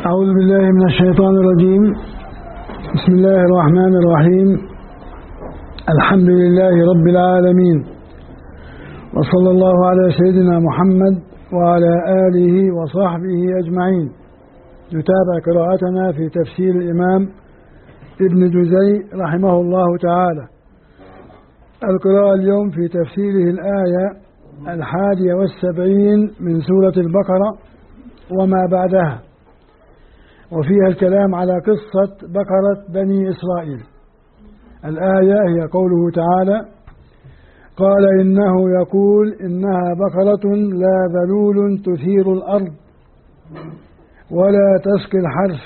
أعوذ بالله من الشيطان الرجيم. بسم الله الرحمن الرحيم. الحمد لله رب العالمين، وصلى الله على سيدنا محمد وعلى آله وصحبه أجمعين. نتابع قراءتنا في تفسير الإمام ابن جزي رحمه الله تعالى. القراءة اليوم في تفسيره الآية 71 من سورة البقرة وما بعدها، وفيها الكلام على قصة بقرة بني إسرائيل. الآية هي قوله تعالى: قال إنه يقول إنها بقرة لا ذلول تثير الأرض ولا تسقي الحرث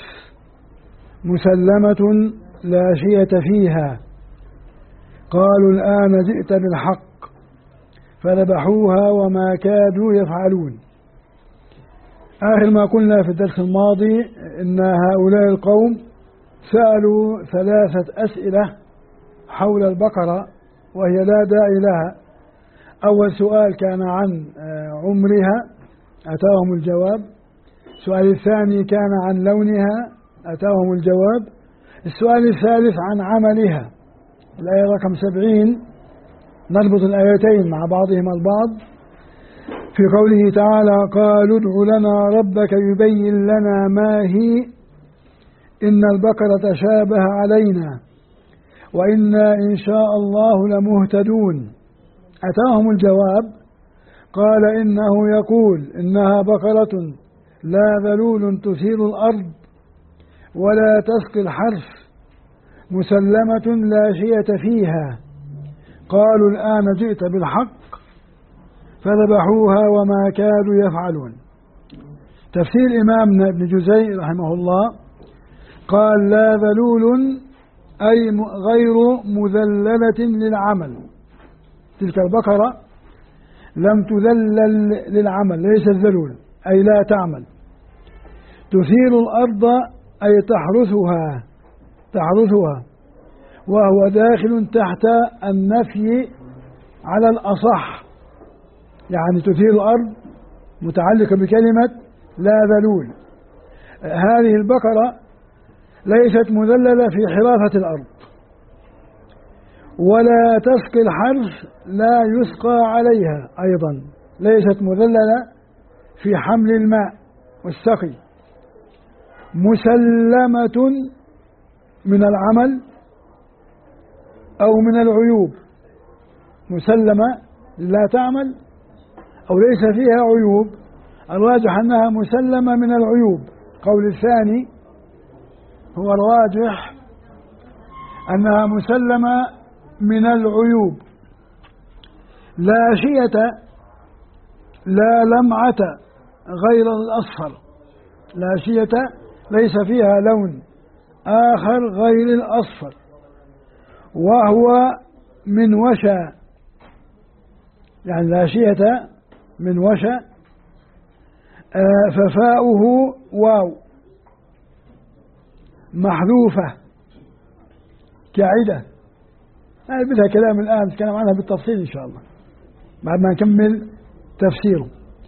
مسلمة لا شية فيها. قالوا الآن جئت بالحق فذبحوها وما كادوا يفعلون. آخر ما قلنا في الدرس الماضي إن هؤلاء القوم سألوا 3 أسئلة حول البقرة وهي لا داعي لها. أول سؤال كان عن عمرها، أتاهم الجواب. السؤال الثاني كان عن لونها، أتاهم الجواب. السؤال الثالث عن عملها، الآية رقم 70. نربط الآيتين مع بعضهما البعض في قوله تعالى: قالوا ادع لنا ربك يبين لنا ما هي إن البقرة تشابه علينا وإنا إن شاء الله لمهتدون. أتاهم الجواب: قال إنه يقول إنها بقرة لا ذلول تثير الأرض ولا تسقي الحرث مسلمة لا شية فيها. قالوا الآن جئت بالحق فذبحوها وما كادوا يفعلون. تفسير إمامنا ابن جزي رحمه الله قال: لا ذلول أي غير مذللة للعمل. تلك البقرة لم تذلل للعمل، ليست ذلول أي لا تعمل. تثير الأرض أي تحرثها، وهو داخل تحت النفي على الأصح، يعني تثير الأرض متعلقة بكلمة لا ذلول. هذه البقرة ليست مذللة في حرافة الأرض، ولا تسقي الحرث لا يسقى عليها، أيضا ليست مذللة في حمل الماء والسقي. مسلمة من العمل أو من العيوب. مسلمة لا تعمل أو ليس فيها عيوب، الراجح أنها مسلمة من العيوب. قول الثاني هو الراجح أنها مسلمة من العيوب. لا شية لا لمعة غير الأصفر، لا شية ليس فيها لون آخر غير الأصفر، وهو من وشى، يعني لا شية من وشى. ففاؤه واو محذوفة كعدة. بدها كلام الآن نتكلم عنها بالتفصيل إن شاء الله بعد ما نكمل تفسيره.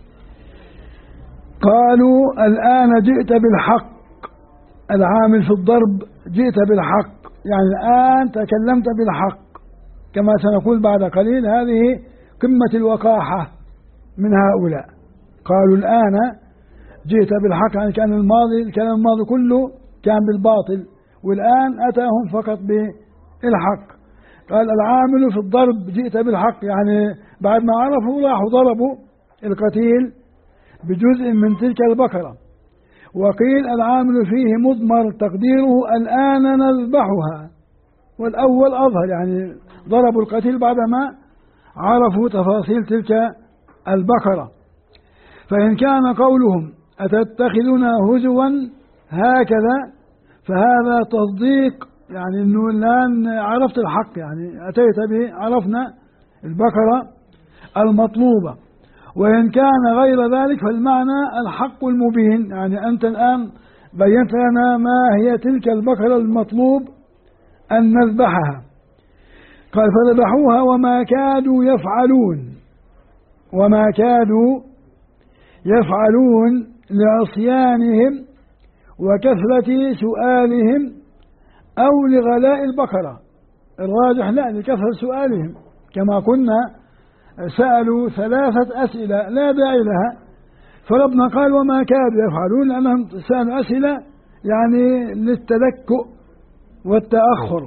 قالوا الآن جئت بالحق. العامل في الضرب جئت بالحق، يعني الآن تكلمت بالحق، كما سنقول بعد قليل. هذه قمة الوقاحة من هؤلاء. قالوا الآن جئت بالحق، يعني كان الكلام الماضي كله كان بالباطل، والآن أتاهم فقط بالحق. قال العامل في الضرب جئت بالحق، يعني بعد ما عرفوا راحوا ضربوا القتيل بجزء من تلك البقرة. وقيل العامل فيه مضمر تقديره الآن نذبحها، والأول أظهر، يعني ضربوا القتيل بعدما عرفوا تفاصيل تلك البقرة. فإن كان قولهم أتتخذنا هزوا هكذا فهذا تصديق، يعني أنه الآن عرفت الحق، يعني أتيت به، عرفنا البقرة المطلوبة. وإن كان غير ذلك فالمعنى الحق المبين، يعني أنت الآن بينت لنا ما هي تلك البقرة المطلوب أن نذبحها. قال فذبحوها وما كادوا يفعلون لعصيانهم وكثرة سؤالهم أو لغلاء البقرة. الراجح لا، لكثرة سؤالهم، كما كنا سألوا 3 أسئلة لا داعي لها، فربنا قال وما كادوا يفعلون، لأنهم سألوا أسئلة يعني للتلكؤ والتأخر.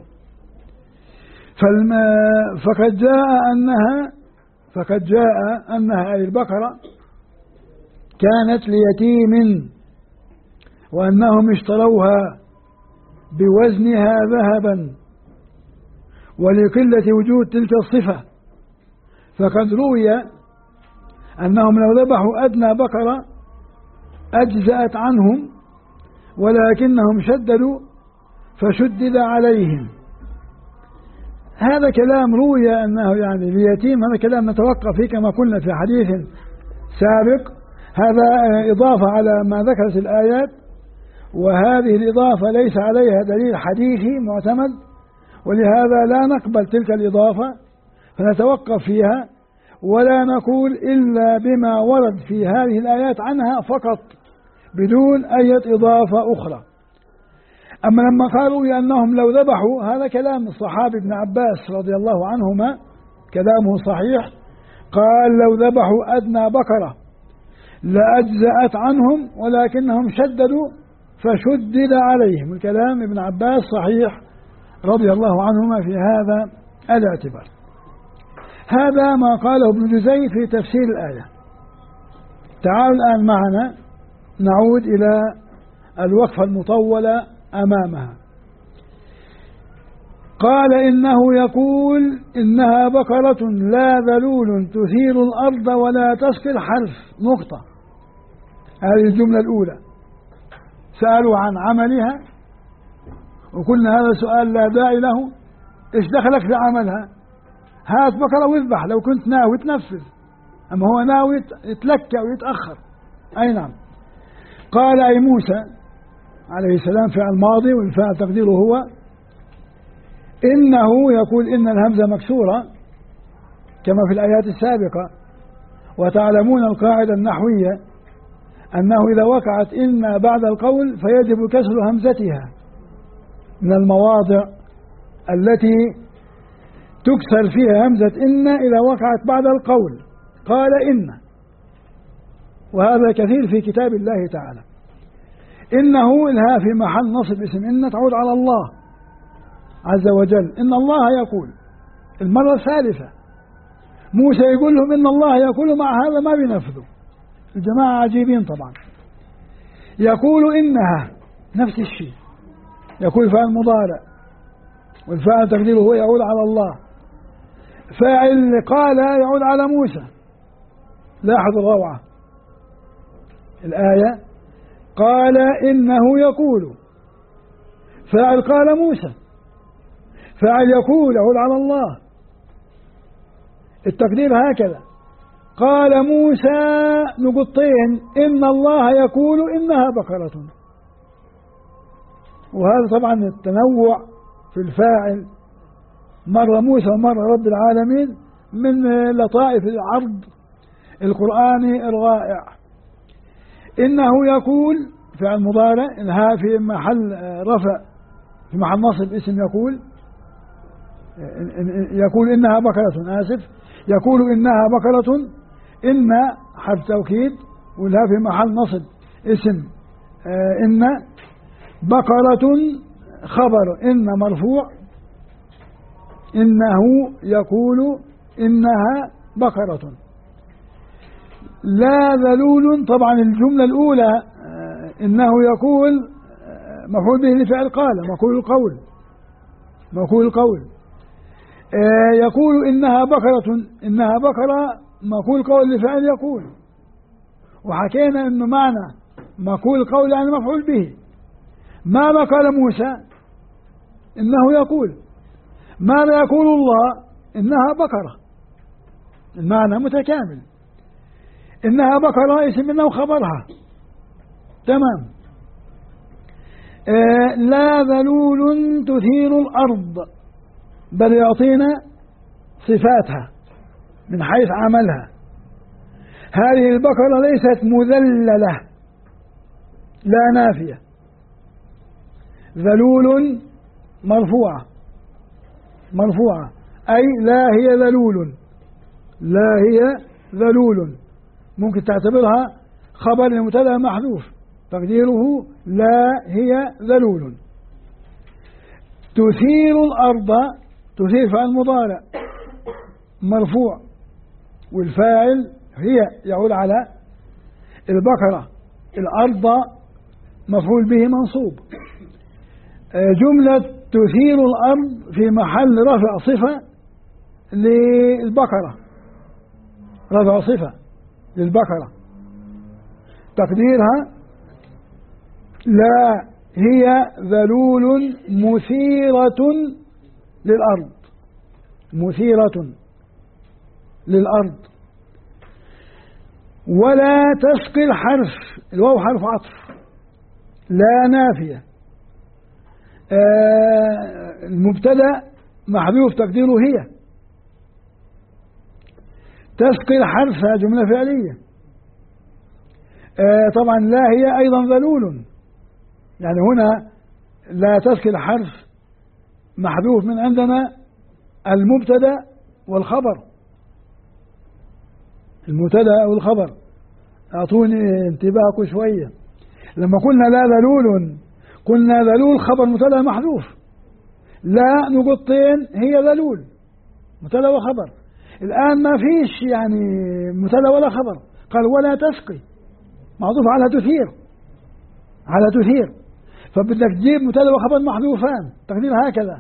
فقد جاء أنها أي البقرة كانت ليتيم، وأنهم اشتروها بوزنها ذهبا، ولقلة وجود تلك الصفة. فقد روي أنهم لو ذبحوا أدنى بقرة أجزأت عنهم، ولكنهم شددوا فشدد عليهم. هذا كلام روي أنه يعني ليتيم، هذا كلام نتوقف فيه كما قلنا في حديث سابق. هذا إضافة على ما ذكرت الآيات، وهذه الإضافة ليس عليها دليل حديثي معتمد، ولهذا لا نقبل تلك الإضافة، فنتوقف فيها ولا نقول إلا بما ورد في هذه الآيات عنها فقط بدون أي إضافة أخرى. أما لما قالوا أنهم لو ذبحوا، هذا كلام الصحابي ابن عباس رضي الله عنهما، كلامه صحيح، قال لو ذبحوا أدنى بقرة لأجزأت عنهم، ولكنهم شددوا فشدد عليهم. الكلام ابن عباس صحيح رضي الله عنهما في هذا الاعتبار. هذا ما قاله ابن جزي في تفسير الآية. تعالوا الآن معنا نعود إلى الوقفة المطولة أمامها. قال إنه يقول إنها بقرة لا ذلول تثير الأرض ولا تسقي الحرث. نقطة. هذه الجملة الأولى. سألوا عن عملها وقلنا هذا سؤال لا داعي له، إيش دخلك في عملها؟ هات بقرة واذبح لو كنت ناوي تنفذ، أما هو ناوي يتلكى ويتأخر. أي نعم. قال أي موسى عليه السلام فعل ماضي، والفعل تقديره هو إنه يقول إن الهمزة مكسورة كما في الآيات السابقة، وتعلمون القاعدة النحوية أنه إذا وقعت إن بعد القول فيجب كسر همزتها، من المواضع التي تكسر فيها همزة إن إذا وقعت بعد القول. قال إن، وهذا كثير في كتاب الله تعالى. إنه الها في محل نصب اسم إن تعود على الله عز وجل. إن الله يقول المرة الثالثة، موسى يقول لهم إن الله يقول، مع هذا ما بينفذوا. الجماعة عجيبين طبعا. يقول إنها نفس الشيء، يقول فعل مضارع والفاعل تقديره هو يعود على الله. فاعل قال يعود على موسى. لاحظوا الروعة الآية. قال إنه يقول، فاعل قال موسى، فاعل يقول يعود على الله. التقدير هكذا. قال موسى نقطتين إن الله يقول إنها بقرة. وهذا طبعا التنوع في الفاعل، مرة موسى ومرة رب العالمين، من لطائف العرض القرآني الرائع. إنه يقول فعل مضارع، الها في محل رفع في محل نصب اسم يقول. يقول إنها بقرة، آسف، يقول إنها بقرة، إن حرف توكيد، والها في محل نصب اسم إن. بقرة خبر إن مرفوع، إنه يقول إنها بقرة. لا ذلول، طبعا الجملة الأولى إنه يقول مفعول به لفعل قال، مقول القول. يقول إنها بقرة، إنها بقرة مقول قول لفعل يقول. وحكينا إنه معنى مقول قول يعني مفعول به. ماذا قال موسى؟ إنه يقول. ماذا يقول الله؟ إنها بقرة. المعنى متكامل. إنها بقرة اسم إنه خبرها، تمام. لا ذلول تثير الأرض، بل يعطينا صفاتها من حيث عملها. هذه البقرة ليست مذللة، لا نافية، ذلول مرفوعة، مرفوعة أي لا هي ذلول، لا هي ذلول، ممكن تعتبرها خبر لمبتدأ محذوف تقديره لا هي ذلول. تثير الأرض، تثير فعل مضارع مرفوع والفاعل هي يعود على البقرة، الأرض مفعول به منصوب. جملة تثير الأرض في محل رفع صفة للبقرة، رفع صفة للبقرة تقديرها لا هي ذلول مثيرة للأرض، مثيرة للأرض. ولا تسقي الحرف، الواو حرف عطف، لا نافية، المبتدأ محذوف تقديره هي. تسقي الحرف جملة فعلية، طبعا لا هي أيضا ذلول، يعني هنا لا تسقي الحرف محذوف من عندنا المبتدأ والخبر، المبتدأ والخبر. أعطوني انتباهكم شوية، لما قلنا لا ذلول قلنا ذلول خبر مبتدأ محذوف، لا نقطين هي ذلول مبتدأ وخبر. الآن ما فيش يعني مبتدأ ولا خبر، قال ولا تسقي معطوف على تثير، على تثير، فبدك تجيب مبتدأ وخبر محذوفان تقدير هكذا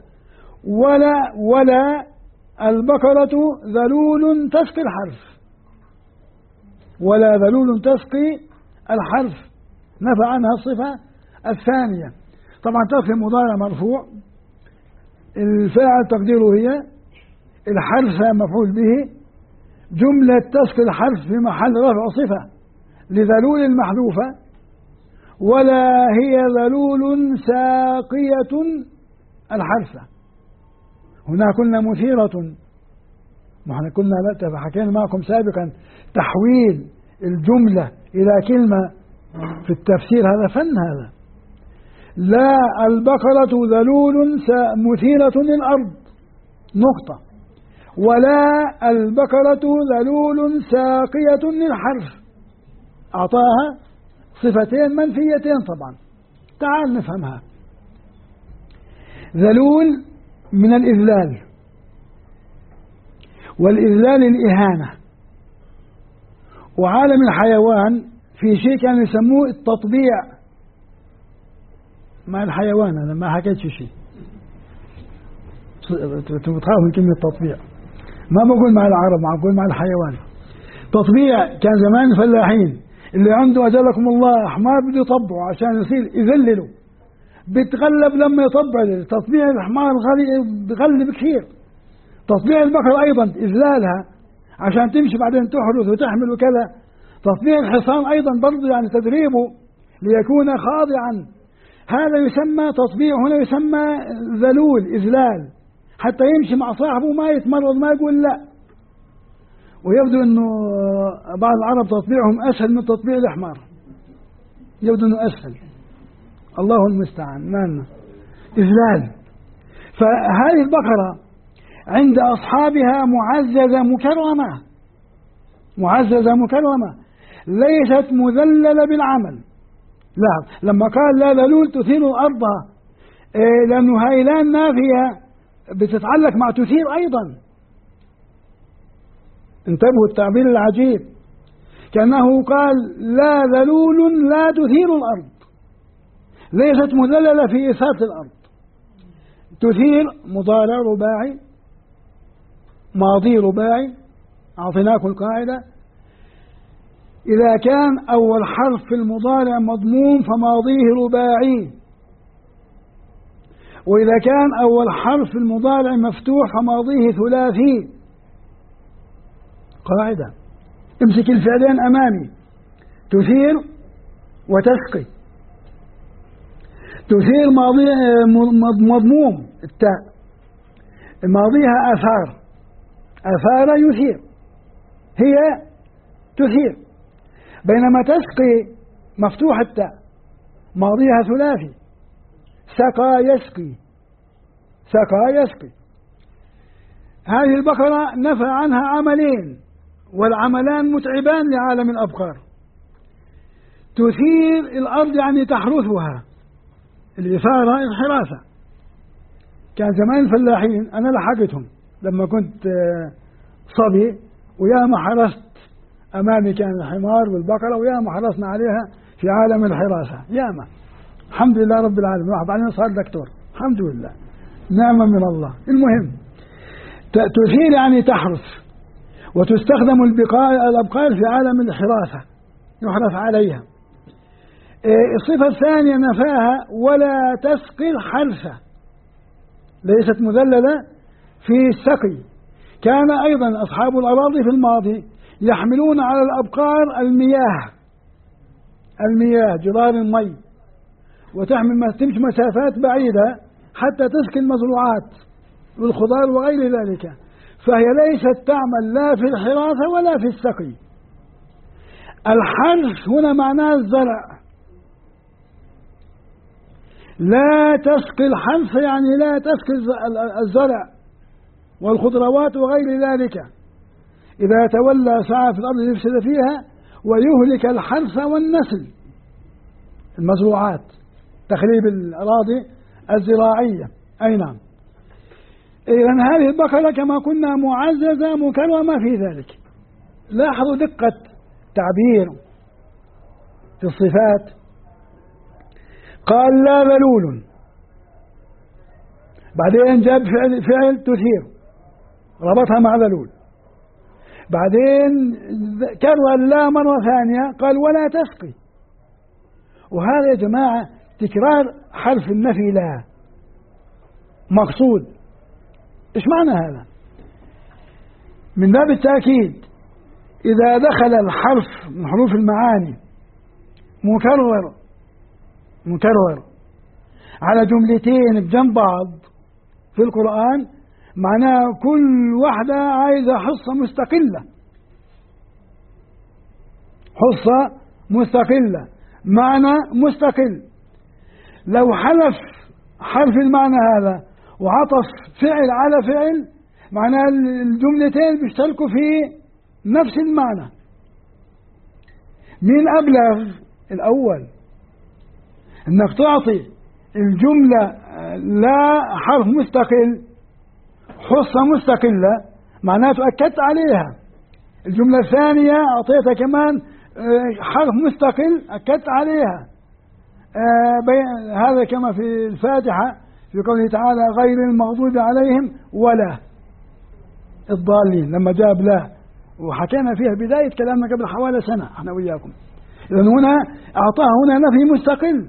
ولا البقرة ذلول تسقي الحرف، ولا ذلول تسقي الحرف نفى عنها الصفة الثانية. طبعا تسقي مضارع مرفوع، الفاعل تقديره هي، الحرف مفعول به، جملة تسقي الحرف في محل رفع صفة لذلول المحذوفة. ولا هي ذلول ساقية الحرف، هنا كنا مثيرة، ما احنا كنا حكينا معكم سابقا تحويل الجملة إلى كلمة في التفسير هذا فن هذا. لا البقرة ذلول مثيرة للأرض نقطة، ولا البقرة ذلول ساقية للحرف، أعطاها صفتين منفيتين طبعا. تعال نفهمها. ذلول من الإذلال، والإذلال الإهانة، وعالم الحيوان في شيء كانوا يسموه التطبيع مع الحيوان. أنا ما حكيتش شيء، بتخاف من كلمة تطبيع، ما بقول مع العرب، ما بقول مع الحيوان. تطبيع كان زمان الفلاحين اللي عنده أجلكم الله حمار بده يطبعه عشان يصير يذلله، بتغلب لما يطبع. تطبيع الحمار بغلب كثير. تطبيع البقر أيضا إذلالها عشان تمشي بعدين تحرث وتحمل وكذا. تطبيع الحصان أيضا برضه يعني تدريبه ليكون خاضعا، هذا يسمى تطبيع، هنا يسمى ذلول إذلال، حتى يمشي مع صاحبه ما يتمرض ما يقول لا. ويبدو أنه بعض العرب تطبيعهم أسهل من تطبيع الحمار، يبدو أنه أسهل، الله المستعان. مالنا إذلال. فهذه البقرة عند أصحابها معززة مكرمة، معززة مكرمة، ليست مذللة بالعمل. لا، لما قال لا ذلول تثير الأرض، لأنه هيلان نافية بتتعلق مع تثير أيضا. انتبهوا التعبير العجيب، كأنه قال لا ذلول لا تثير الأرض، ليست مذللة في إثارة الأرض. تثير مضارع رباعي، ماضي رباعي، أعطيناكم القاعدة. إذا كان أول حرف في المضارع مضموم فماضيه رباعي، وإذا كان أول حرف في المضارع مفتوح فماضيه ثلاثي. قاعدة، امسك الفعلين أمامي، تثير وتسقي. تثير مضموم التاء، ماضيها أثار، أثار يثير، هي تثير. بينما تسقي مفتوح التاء، ماضيها ثلاثي، سقى يسقي، سقى يسقي. هذه البقرة نفى عنها عملين، والعملان متعبان لعالم الأبقار. تثير الأرض يعني تحرثها، الإثارة الحراثة. كان زمان الفلاحين أنا لحقتهم لما كنت صبي، وياما حرست أمامي كان الحمار والبقرة، وياما حرسنا عليها في عالم الحراسة ياما، الحمد لله رب العالمين. واحد بعدين صار دكتور، الحمد لله، نعمة من الله. المهم تثير يعني تحرث، وتستخدم الأبقار في عالم الحراسة، يحرث عليها. الصفة الثانية نفاها ولا تسقي الحرث، ليست مذللة في السقي. كان أيضا أصحاب الأراضي في الماضي يحملون على الأبقار المياه جرار المي، تمشي مسافات بعيدة حتى تسقي المزروعات والخضار وغير ذلك. فهي ليست تعمل لا في الحراثة ولا في السقي. الحرث هنا معناه الزرع، لا تسقي الحرث يعني لا تسقي الزرع والخضروات وغير ذلك. إذا تولى سعى في الأرض يفسد فيها ويهلك الحرث والنسل، المزروعات، تخريب الأراضي الزراعية. أي نعم. إذن هذه البقرة كما كنا معززة مكرمة في ذلك. لاحظوا دقة تعبير في الصفات. قال لا ذلول، بعدين جاب فعل تثير ربطها مع ذلول، بعدين كرر لا مرة ثانية قال ولا تسقي. وهذا يا جماعة تكرار حرف النفي لا مقصود. إيش معنى هذا؟ من باب التأكيد، إذا دخل الحرف من حروف المعاني مكرر على جملتين بجنب بعض في القرآن، معناه كل واحدة عايزة حصة مستقلة، معنى مستقل. لو حذف حرف المعنى هذا وعطف فعل على فعل، معناه الجملتين بيشتركوا في نفس المعنى. مين أبلغ؟ الأول، انك تعطي الجملة لا حرف مستقل حصة مستقلة، معناته أكدت عليها. الجملة الثانية أعطيتها كمان حرف مستقل أكدت عليها. هذا كما في الفاتحة في قوله تعالى غير المغضوب عليهم ولا الضالين، لما جاب لا، وحكينا فيها بداية كلامنا قبل حوالي سنة احنا وياكم. إذن هنا أعطاها هنا نفي مستقل.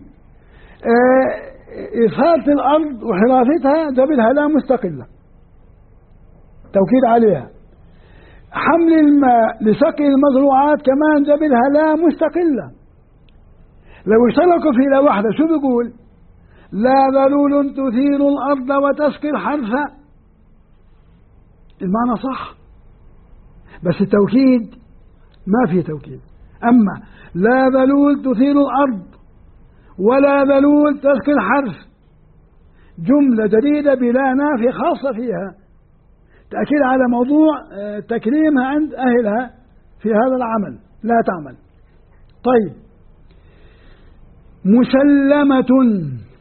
إثارة الأرض وحراثتها جابلها لا مستقلة، توكيد عليها. حمل الماء لسقي المزروعات كمان جابلها لا مستقلة. لو اشتركوا في لا واحدة شو بيقول؟ لا ذلول تثير الأرض وتسقي الحرث. المعنى صح، بس التوكيد ما في توكيد. أما لا ذلول تثير الأرض ولا ذلول تسقي الحرث، جملة جديدة بلا نافي خاصة فيها، تأكيد على موضوع تكريمها عند أهلها في هذا العمل، لا تعمل. طيب، مسلمة،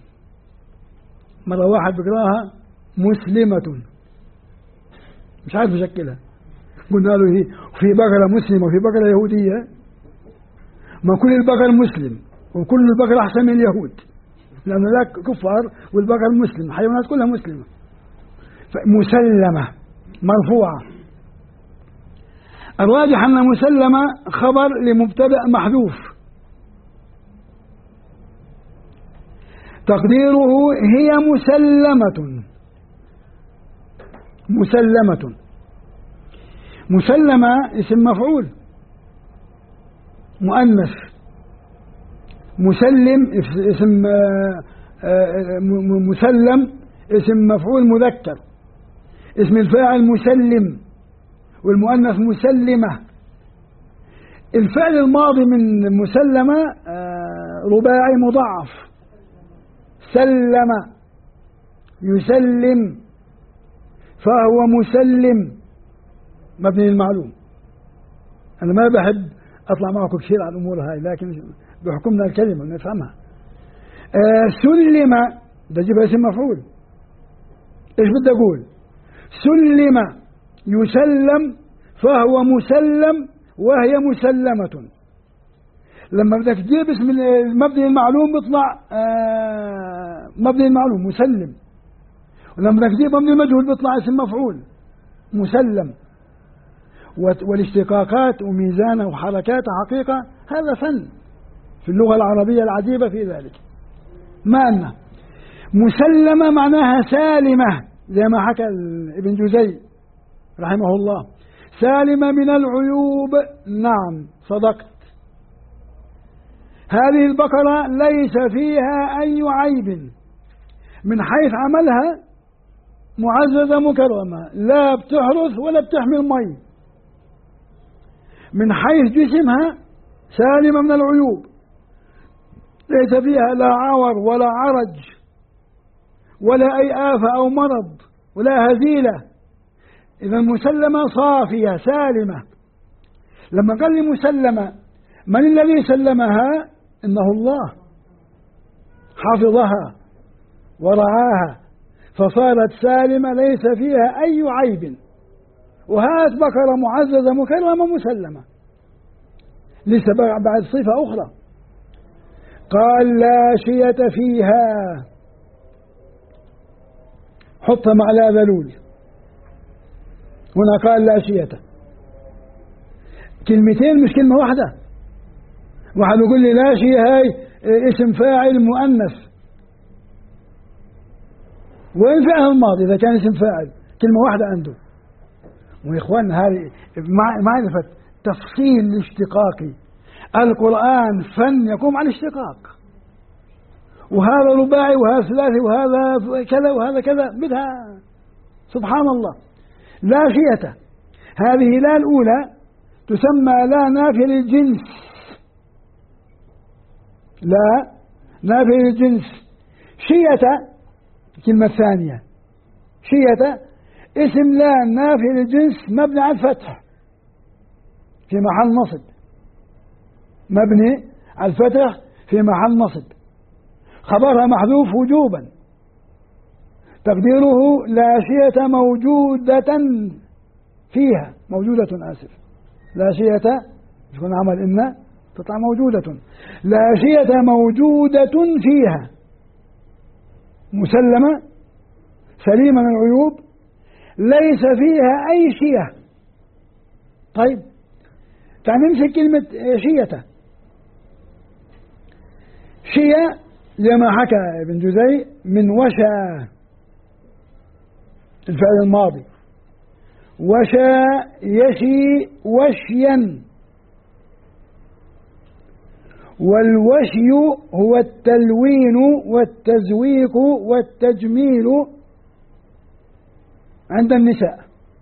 مرة واحد بقراها مسلمة، مش عارف يشكلها. قلنا له هي في بقرة مسلمة وفي بقرة يهودية، ما كل البقر مسلم وكل البقر أحسن من اليهود، لأن ذاك كفار والبقر مسلم، الحيوانات كلها مسلمة. مسلمة مرفوعة. الراجح أن مسلمة خبر لمبتدأ محذوف، تقديره هي مسلمة اسم مفعول مؤنث، مسلم اسم مسلم اسم مفعول مذكر، اسم الفاعل مسلم والمؤنث مسلمة. الفعل الماضي من مسلمة رباعي مضاعف، سلم يسلم فهو مسلم مبني للمعلوم. أنا ما بحب أطلع معكم كثير على الأمور هاي، لكن بحكمنا الكلمة نفهمها. سلم ده جيب اسم مفعول. إيش بدي أقول؟ سلم يسلم فهو مسلم وهي مسلمة. لما بدك تجيب اسم المبني المعلوم بيطلع مبني المعلوم مسلم، ولما بدك تجيب مبني المجهول بيطلع اسم مفعول مسلم. والاشتقاقات وميزانها وحركاتها حقيقة هذا فن في اللغة العربية العجيبة في ذلك. ما أن مسلمة معناها سالمة زي ما حكى ابن جزي رحمه الله، سالمة من العيوب. نعم صدقت، هذه البقرة ليس فيها أي عيب من حيث عملها، معززة مكرمة، لا بتحرث ولا بتحمل مي. من حيث جسمها سالمة من العيوب، ليس فيها لا عور ولا عرج ولا أي آفة أو مرض ولا هزيلة. إذا مسلمة صافية سالمة. لما قال لي مسلمة، من الذي سلمها؟ إنه الله حفظها ورعاها فصارت سالمة ليس فيها أي عيب. وهات بقرة معززة مكرمة مسلمة، لسه بعد صفة أخرى قال لا شية فيها، حطها مع لا ذلول. هنا قال لا شية، كلمتين مش كلمة واحدة. واحد يقول لي لا شيء هاي اسم فاعل مؤنث، وين فعل الماضي إذا كان اسم فاعل؟ كلمة واحدة عنده. ويا إخوان هذه معرفة تفصيل الاشتقاقي. القرآن فن يقوم على الاشتقاق، وهذا رباعي وهذا ثلاثي وهذا كذا وهذا كذا بدها سبحان الله. لا شية، هذه لا الأولى تسمى لا نافية للجنس، لا نافية للجنس. شية الكلمة الثانية، شية اسم لا نافية للجنس مبني على الفتح في محل نصب، مبني على الفتح في محل نصب، خبرها محذوف وجوبا، تقديره لا شية موجودة فيها، موجودة آسف، لا شية يكون عمل إن تطلع موجودة، لا شية موجودة فيها، مسلمة سليمة من العيوب، ليس فيها أي شية. طيب تعال نمسك كلمة شية. شية زي ما حكى ابن جزي من وشى الفعل الماضي، وشى يشي وشيا، والوشي هو التلوين والتزويق والتجميل عند النساء.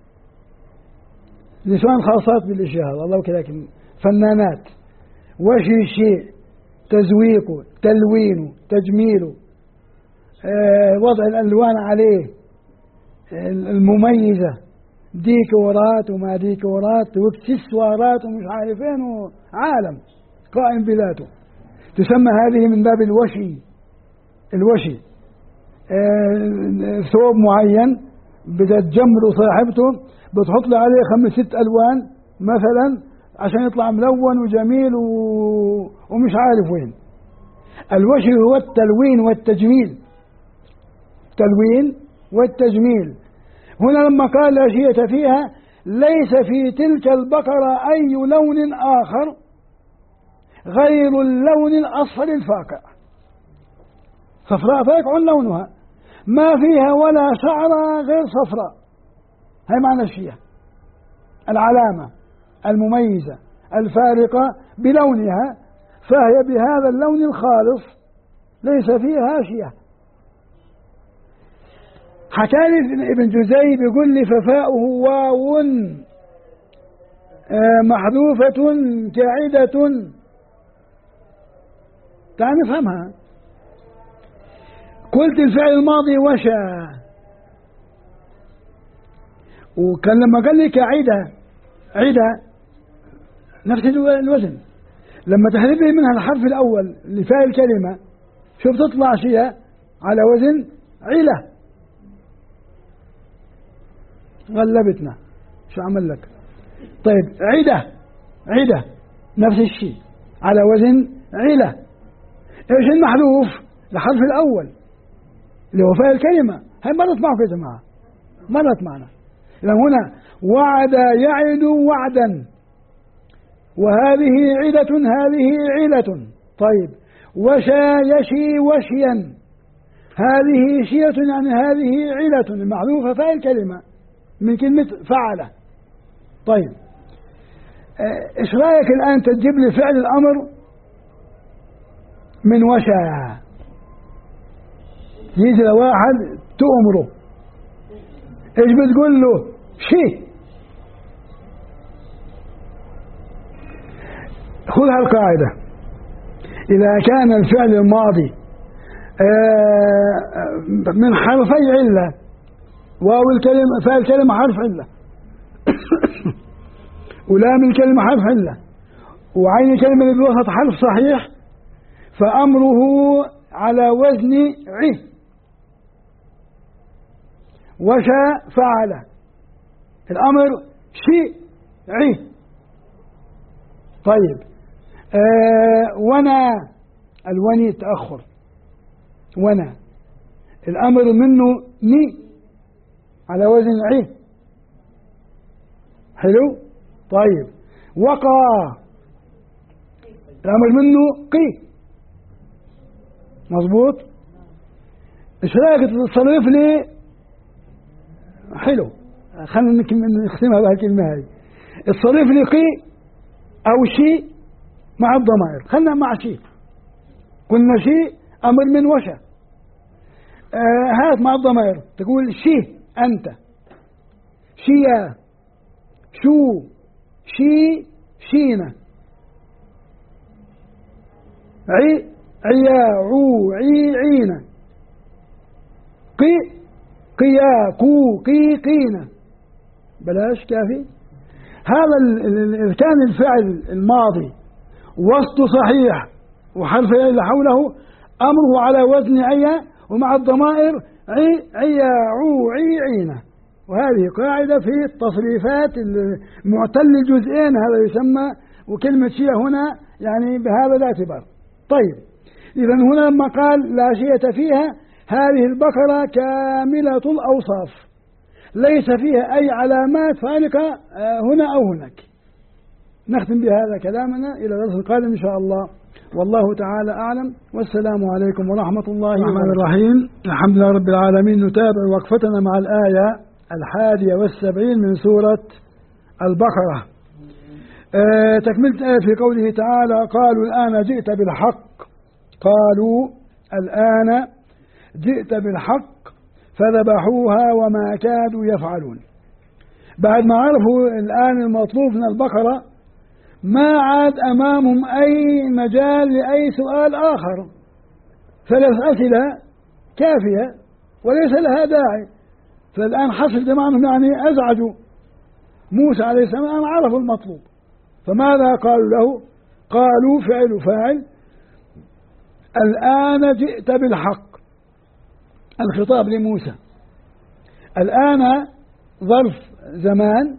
نسوان خاصات بالاشياء هذا الله كذا فنانات. وشي الشيء، تزويقه، تلوينه، تجميله، وضع الألوان عليه المميزة، ديكورات وما ديكورات واكسسوارات ومش عارفين، وعالم قائم بذاته. تسمى هذه من باب الوشي. الوشي ثوب معين بدها تجمله صاحبته، بتحط له عليه 5-6 ألوان مثلا عشان يطلع ملون وجميل ومش عارف وين. الوشي هو التلوين والتجميل، تلوين والتجميل. هنا لما قال لا شية فيها، ليس في تلك البقرة أي لون آخر غير اللون الأصفر الفاقع، صفراء فاقع لونها، ما فيها ولا شعرة غير صفراء. هي معنى الشية، العلامة المميزة الفارقة بلونها، فهي بهذا اللون الخالص ليس فيها شية. حكى لي ابن جزي بيقول لي ففاؤه واو محذوفة كعدة. تعال نفهمها. قلت الفعل الماضي وشى، وكان لما قال لك عدة نفس الوزن، لما تحذفي منها الحرف الأول لفاء الكلمة شوف تطلع شيء على وزن علة. غلبتنا شو عمل لك؟ طيب عدة نفس الشيء على وزن علة. ايش المحذوف؟ الحرف الأول اللي هو فاء الكلمة. هاي مرت معكم يا جماعة، مرت معنا. لأن هنا وعد يعد وعدا، وهذه عدة هذه علة. طيب وشى يشي وشيا، هذه شية يعني هذه علة المحذوفة فاء الكلمة من كلمة فعل. طيب ايش رايك الآن تجيب لي فعل الأمر من وشى؟ يجي لواحد تؤمره، ايش بتقول له؟ شي. خذ هالقاعدة، إذا كان الفعل الماضي من حرفي علة، واو الكلمة فاء الكلمة حرف علة ولام الكلمة حرف علة وعين الكلمة اللي بوسط حرف صحيح، فأمره على وزن عه. وشى فعل، الأمر شيء عه. طيب ونى، الوني تأخر، ونى الأمر منه ني على وزن عه. حلو. طيب وقى، الأمر منه قي. مظبوط. ايش رايك تصرف لي؟ حلو، خلينا نختمها بهالكلمة هاي. الصرف لي قي أو شيء مع الضمائر. خلنا مع شيء، قلنا شيء أمر من وشى. هات مع الضمائر تقول شي أنت، شيا، شو، شي، شينا، عي، عيا، عو، عي، عينا، قي، قيا، قو، قي، قينا. بلاش كافي. هذا إذا كان الفعل الماضي وسط صحيح وحرف اللي حوله أمره على وزن عيا، ومع الضمائر عي، عيا، عو، عي، عينا. وهذه قاعدة في التصريفات المعتل الجزئين، هذا يسمى، وكلمة شيء هنا يعني بهذا الاعتبار. طيب إذا هنا لما قال لا شيء فيها، هذه البقرة كاملة الأوصاف ليس فيها أي علامات فارقة هنا أو هناك. نختم بهذا كلامنا إلى الدرس القادم إن شاء الله، والله تعالى أعلم، والسلام عليكم ورحمة الله الرحمن الرحيم. الحمد لله رب العالمين. نتابع وقفتنا مع الآية 71 من سورة البقرة. تكملت آية في قوله تعالى قالوا الآن جئت بالحق، قالوا الآن جئت بالحق فذبحوها وما كادوا يفعلون. بعد ما عرفوا الآن المطلوب من البقرة ما عاد أمامهم أي مجال لأي سؤال آخر، 3 أسئلة كافية وليس لها داعي. فالآن حصل جماعهم يعني أزعجوا موسى عليه السلام، الآن عرفوا المطلوب. فماذا قالوا له؟ قالوا فعل فاعل، الآن جئت بالحق، الخطاب لموسى. الآن ظرف زمان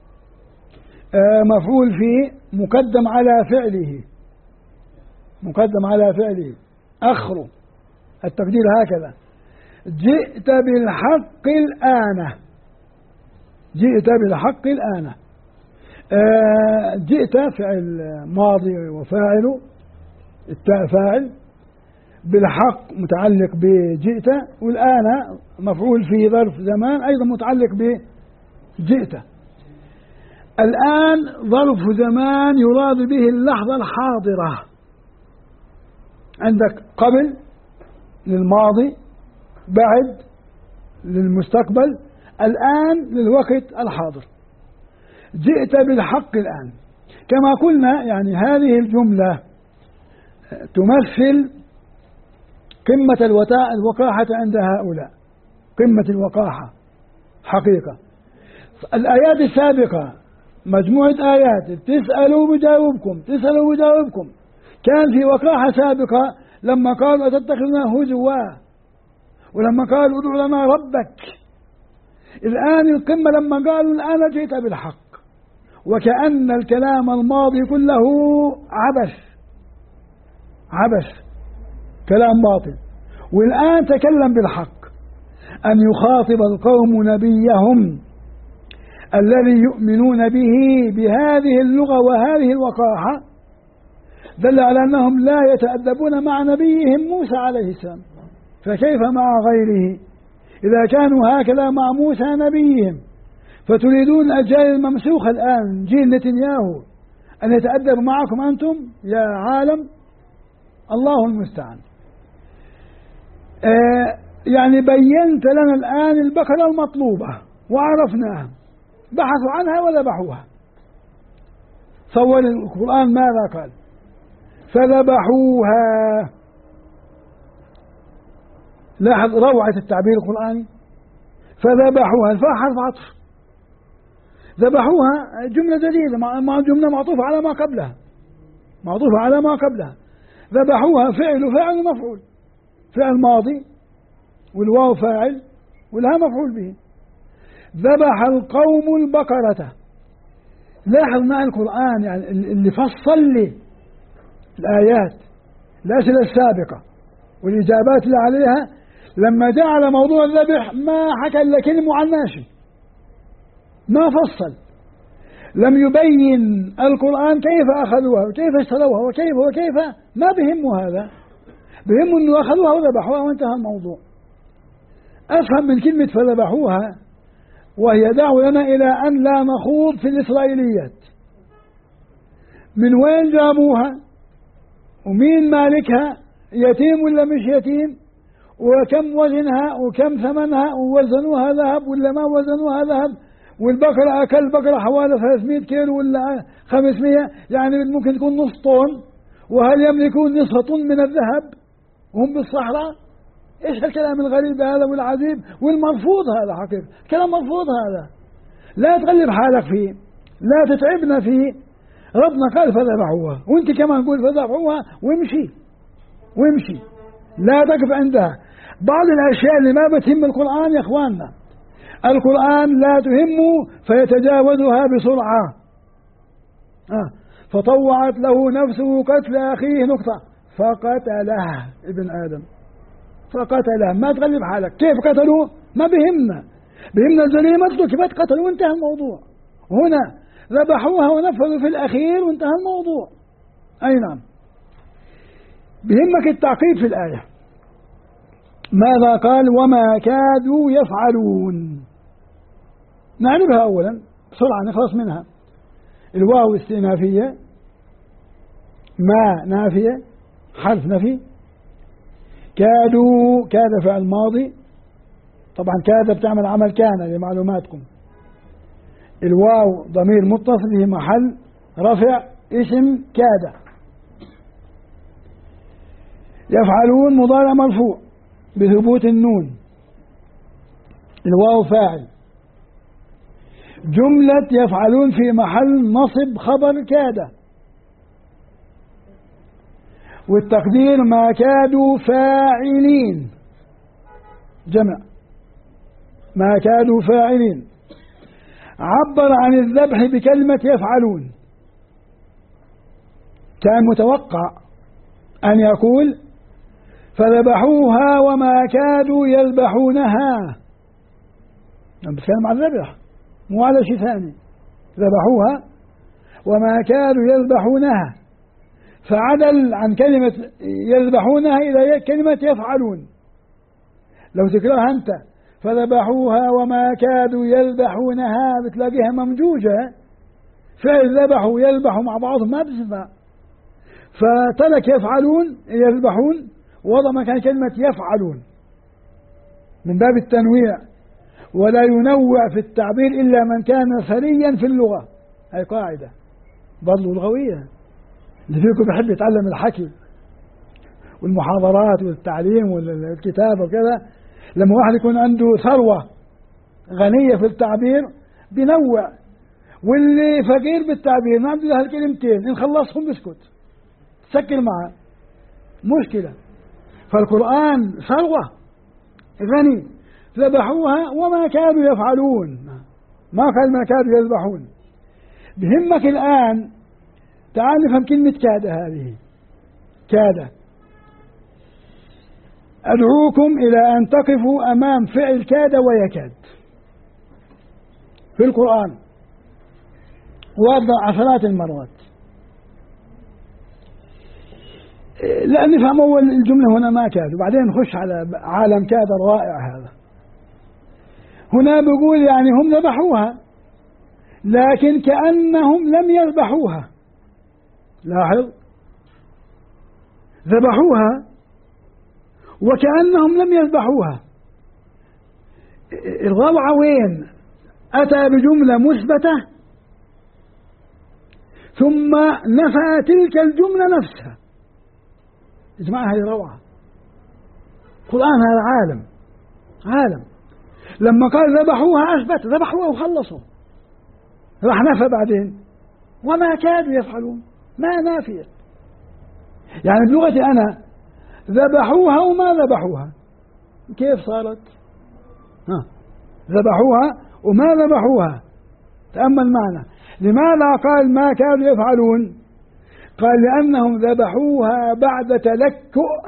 مفعول فيه مقدم على فعله، مقدم على فعله أخره، التقدير هكذا: جئت بالحق الآن، جئت بالحق الآن. جئت فعل ماضي وفاعله، التاء فاعل، بالحق متعلق بجئت، والآن مفعول في ظرف زمان أيضا متعلق بجئت. الآن ظرف زمان يراد به اللحظة الحاضرة، عندك قبل للماضي، بعد للمستقبل، الآن للوقت الحاضر. جئت بالحق الآن، كما قلنا يعني هذه الجملة تمثل قمة الوقاحة عند هؤلاء، قمة الوقاحة حقيقة. الآيات السابقة مجموعة آيات تسألوا بجاوبكم، تسألوا بجاوبكم، كان في وقاحة سابقة لما قالوا أتتخذنا هزوا، ولما قالوا ادع لنا ربك. الآن القمة لما قالوا الآن جئت بالحق، وكأن الكلام الماضي كله عبث كلام باطل، والآن تكلم بالحق أن يخاطب القوم نبيهم الذي يؤمنون به بهذه اللغة وهذه الوقاحة، دل على أنهم لا يتأدبون مع نبيهم موسى عليه السلام، فكيف مع غيره؟ إذا كانوا هكذا مع موسى نبيهم، فتريدون الأجيال الممسوخة الآن جيل نتنياهو أن يتأدب معكم أنتم يا عالم؟ الله المستعان. يعني بينت لنا الآن البقرة المطلوبة وعرفناها، بحثوا عنها وذبحوها. صور القرآن ماذا قال؟ فذبحوها. لاحظ روعة التعبير القرآني، فذبحوها، الفاء حرف عطف، ذبحوها جملة جديدة مع جملة معطوفة على ما قبلها، معطوفة على ما قبلها. ذبحوها فعل مفعول، فعل ماضي والواو فاعل والها مفعول به. ذبح القوم البقرة. لاحظ مع القرآن يعني اللي فصل لي الآيات الأسئلة السابقة والإجابات اللي عليها، لما جعل موضوع الذبح ما حكى إلا كلمة عن ماشي، ما فصل، لم يبين القرآن كيف أخذوها وكيف اشتروها وكيف ما بهمه هذا، بهمه أنه أخذوها وذبحوها وانتهى الموضوع. أفهم من كلمة فذبحوها وهي دعوة لنا إلى أن لا نخوض في الإسرائيليات، من وين جابوها ومين مالكها، يتيم ولا مش يتيم، وكم وزنها وكم ثمنها، ووزنوها ذهب ولا ما وزنوها ذهب، والبقرة أكل بقرة حوالي 300 كيلو ولا 500، يعني ممكن تكون نص طن، وهل يملكون نصف طن من الذهب وهم بالصحراء؟ إيش الكلام الغريب هذا والعجيب والمرفوض هذا؟ حقيقة كلام مرفوض هذا، لا تغلب حالك فيه، لا تتعبنا فيه. ربنا قال فذبحوها، وانت كمان قول فذبحوها وامشي، لا تقف عندها. بعض الأشياء اللي ما بتهم القرآن يا إخواننا، القرآن لا تهمه فيتجاوزها بسرعة. فطوعت له نفسه قتل أخيه نقطة فقتله ابن آدم، فقتله. ما تغلب حالك، كيف قتلوه ما بهمنا الجريمة كيف قتلوا وانتهى الموضوع. هنا ذبحوها ونفذوا في الأخير وانتهى الموضوع. أي نعم. بهمك التعقيب في الآية. ماذا قال؟ وما كادوا يفعلون. نعرفها أولا بسرعة نخلص منها. الواو استئنافية، ما نافية حرف نفي، كادوا كاد فعل ماضي، طبعا كاد بتعمل عمل كان لمعلوماتكم. الواو ضمير متصل في محل رفع اسم كاد. يفعلون مضارع مرفوع بثبوت النون، الواو فاعل. جملة يفعلون في محل نصب خبر كاد، والتقدير ما كادوا فاعلين، جمع ما كادوا فاعلين. عبر عن الذبح بكلمة يفعلون، كان متوقع أن يقول فذبحوها وما كادوا يذبحونها، بتكلم عن الذبح مو على شيء ثاني. ذبحوها وما كادوا يذبحونها، فعدل عن كلمة يذبحونها إلى كلمة يفعلون. لو تقرأها أنت فذبحوها وما كادوا يذبحونها بتلاقيها ممجوجة، فعل ذبحوا يذبحوا مع بعضهم ما بتسمع، فترك يفعلون يذبحون وضع مكان كلمة يفعلون من باب التنويع، ولا ينوع في التعبير إلا من كان ثريا في اللغة. هي قاعدة برضو لغوية، اللي فيكم بيحب يتعلم الحكي والمحاضرات والتعليم والكتاب وكذا، لما واحد يكون عنده ثروة غنية في التعبير بينوع، واللي فقير بالتعبير ما عنده هالكلمتين إن خلصهم بسكت تسكر معه مشكلة. فالقرآن ثروة غني، ذبحوها وما كانوا يفعلون، ما قال ما كانوا يذبحون. بهمك الآن تعال نفهم كلمة كاد. هذه كاد، أدعوكم إلى أن تقفوا أمام فعل كاد ويكاد في القرآن وارد عشرات المرات. لا نفهم أول الجملة هنا ما كاد، وبعدين نخش على عالم كاد الرائع هذا. هنا بيقول يعني هم ذبحوها لكن كأنهم لم يذبحوها. لاحظ، ذبحوها وكأنهم لم يذبحوها. الروعة وين؟ أتى بجملة مثبتة ثم نفى تلك الجملة نفسها. يا جماعة هذه روعة. القرآن هذا عالم. لما قال ذبحوها أثبت ذبحوها وخلصوا، راح نفى بعدين وما كادوا يفعلون، ما نافية. يعني بلغتي أنا ذبحوها وما ذبحوها، كيف صارت؟ ذبحوها وما ذبحوها. تأمل معنا، لماذا قال ما كانوا يفعلون؟ قال لأنهم ذبحوها بعد تلكؤ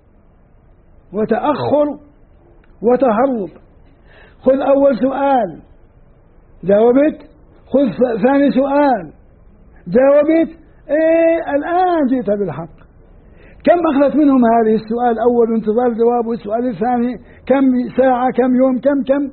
وتأخر وتهرب. خذ أول سؤال جاوبت، خذ ثاني سؤال جاوبت، الآن جئت بالحق. كم أخذت منهم هذه السؤال أول وانتظار جواب، والسؤال الثاني كم ساعة، كم يوم، كم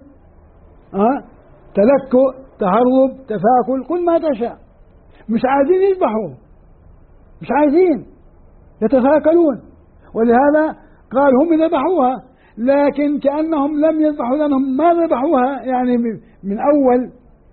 تلكؤ، تهرب، تفاكل، كل ما تشاء. مش عايزين يذبحوا، مش عايزين، يتفاكلون. ولهذا قال هم ذبحوها لكن كأنهم لم يذبحوا، لأنهم ما ذبحوها يعني من أول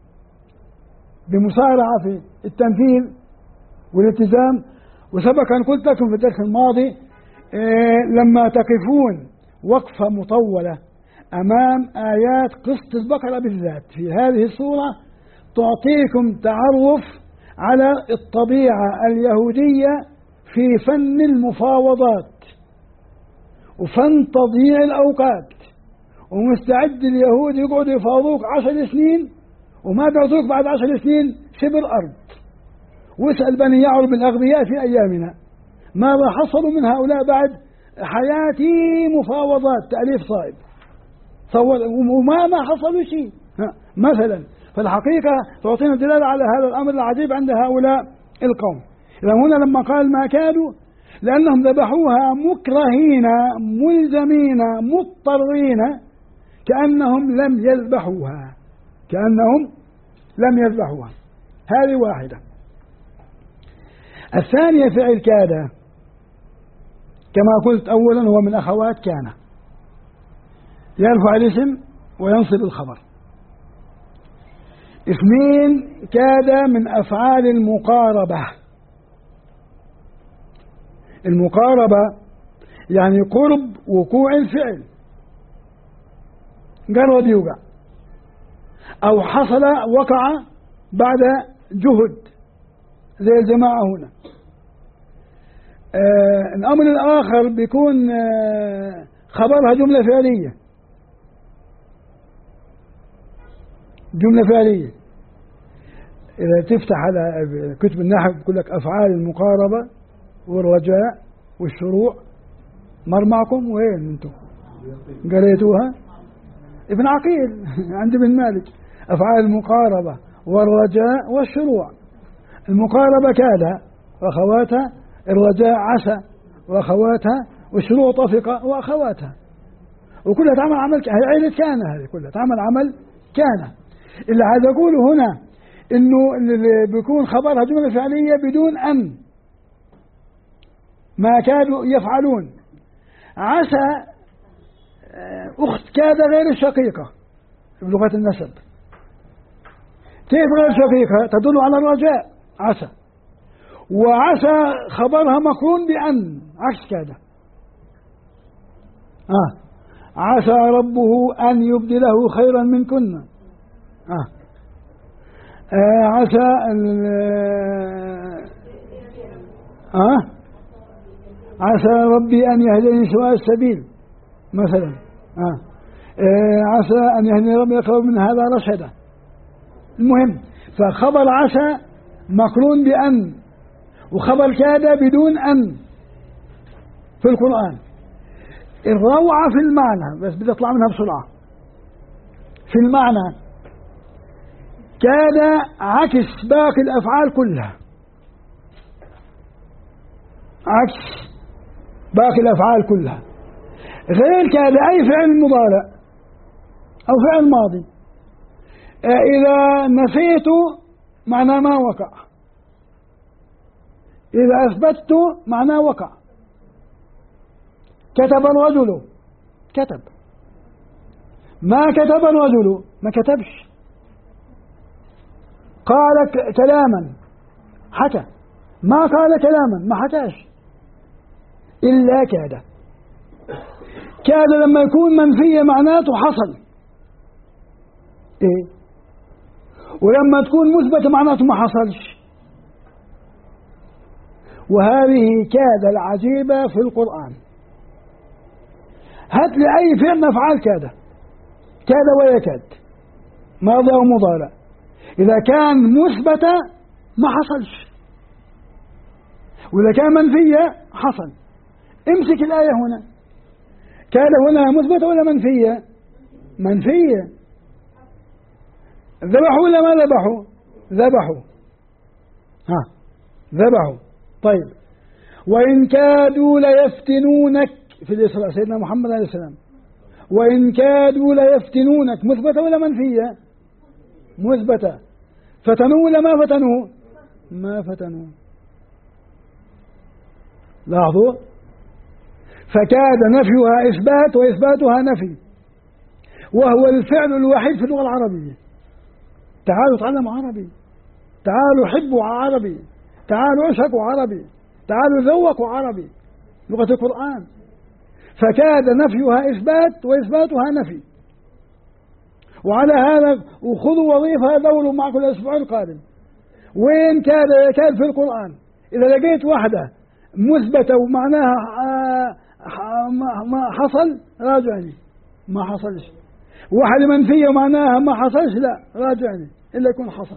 بمسارعة في التنفيذ والالتزام. وسبق أن قلت لكم في الدرس الماضي لما تقفون وقفة مطولة أمام آيات قصة البقرة بالذات في هذه الصورة تعطيكم تعرف على الطبيعة اليهودية في فن المفاوضات وفن تضييع الأوقات. ومستعد اليهود يقعدوا يفاوضوك 10 سنين وما بيعطوك بعد 10 سنين شبر أرض. واسأل بني يعرب الأغبياء في أيامنا ماذا حصلوا من هؤلاء بعد حياتي مفاوضات تأليف صائب، وما حصلوا شيء مثلا. فالحقيقة تعطينا دلالة على هذا الأمر العجيب عند هؤلاء القوم. إذا هنا لما قال ما كادوا لأنهم ذبحوها مكرهين ملزمين مضطرين كأنهم لم يذبحوها، كأنهم لم يذبحوها. هذه واحدة. الثانية فعل كاد كما قلت أولا هو من أخوات كان، يرفع الاسم وينصب الخبر. اثنين كاد من أفعال المقاربة. المقاربة يعني قرب وقوع الفعل، قرب يوقع أو حصل وقع بعد جهد زي الجماعة هنا. الأمر الآخر بيكون خبرها جملة فعلية، جملة فعلية. إذا تفتح على كتب النحو يقول لك أفعال المقاربة والرجاء والشروع. مر معكم وين أنتم قريتوها؟ ابن عقيل عند ابن مالك. أفعال المقاربة والرجاء والشروع. المقاربة كاد وأخواتها، الرجاء عسى وأخواتها، والشروع طفق وأخواتها. وكلها تعمل عمل عيلة كان، هذه كلها تعمل عمل كان. اللي عايز أقوله هنا إنه اللي بيكون خبرها جملة فعلية بدون أن ما كادوا يفعلون. عسى أخت كاد غير الشقيقة بلغة النسب. كيف غير شقيقة؟ تدل على الرجاء عسى، وعسى خبرها مقرون بأن عكس كاد. عسى ربه أن يبدله خيرا منكن. عسى عسى ربي أن يهديني سواء السبيل مثلا. عسى أن يهديني ربي أقرب من هذا رشدا. المهم، فخبر عسى مقرون بأن، وخبر كاد بدون أن في القرآن. الروعة في المعنى، بس بدي أطلع منها بسرعة. في المعنى كاد عكس باقي الأفعال كلها، عكس باقي الأفعال كلها، غير كاد أي فعل مضارع أو فعل ماضي إذا نفيت معناه ما وقع، إذا أثبت معناه وقع. كتب الرجل، كتب. ما كتب الرجل، ما كتبش. قال كلاما، حكى. ما قال كلاما، ما حكاش. إلا كاد. كاد لما يكون منفية معناته حصل، إيه؟ ولما تكون مثبتة معناته ما حصلش. وهذه كاد العجيبة في القرآن. هات لي أي فعل من أفعال كاد، كاد ويكاد، ماضي أو مضارع، إذا كان مثبتة ما حصلش، وإذا كان منفية حصل. امسك الآية هنا، كاد هنا مثبتة ولا منفية؟ منفية. ذبحوا ولا ما ذبحوا؟ ذبحوا. ذبحوا. طيب، وإن كادوا ليفتنونك في الإسراء، سيدنا محمد عليه السلام، وإن كادوا ليفتنونك، مثبتة ولا منفية؟ مثبتة. فتنوا ولا ما فتنوا؟ ما فتنوا. لاحظوا، فكاد نفيها إثبات وإثباتها نفي، وهو الفعل الوحيد في اللغة العربية. تعالوا تعلموا عربي، تعالوا حبوا عربي، تعالوا اشهقوا عربي، تعالوا ذوقوا عربي، لغة القرآن. فكاد نفيها إثبات وإثباتها نفي. وعلى هذا وخذوا وظيفة دوروا معكم الأسبوع القادم. وين كاد يكاد في القرآن؟ إذا لقيت واحدة مثبتة ومعناها ما حصل، راجعني، ما حصلش. واحدة منفية ومعناها ما حصلش، لا راجعني إلا يكون حصل.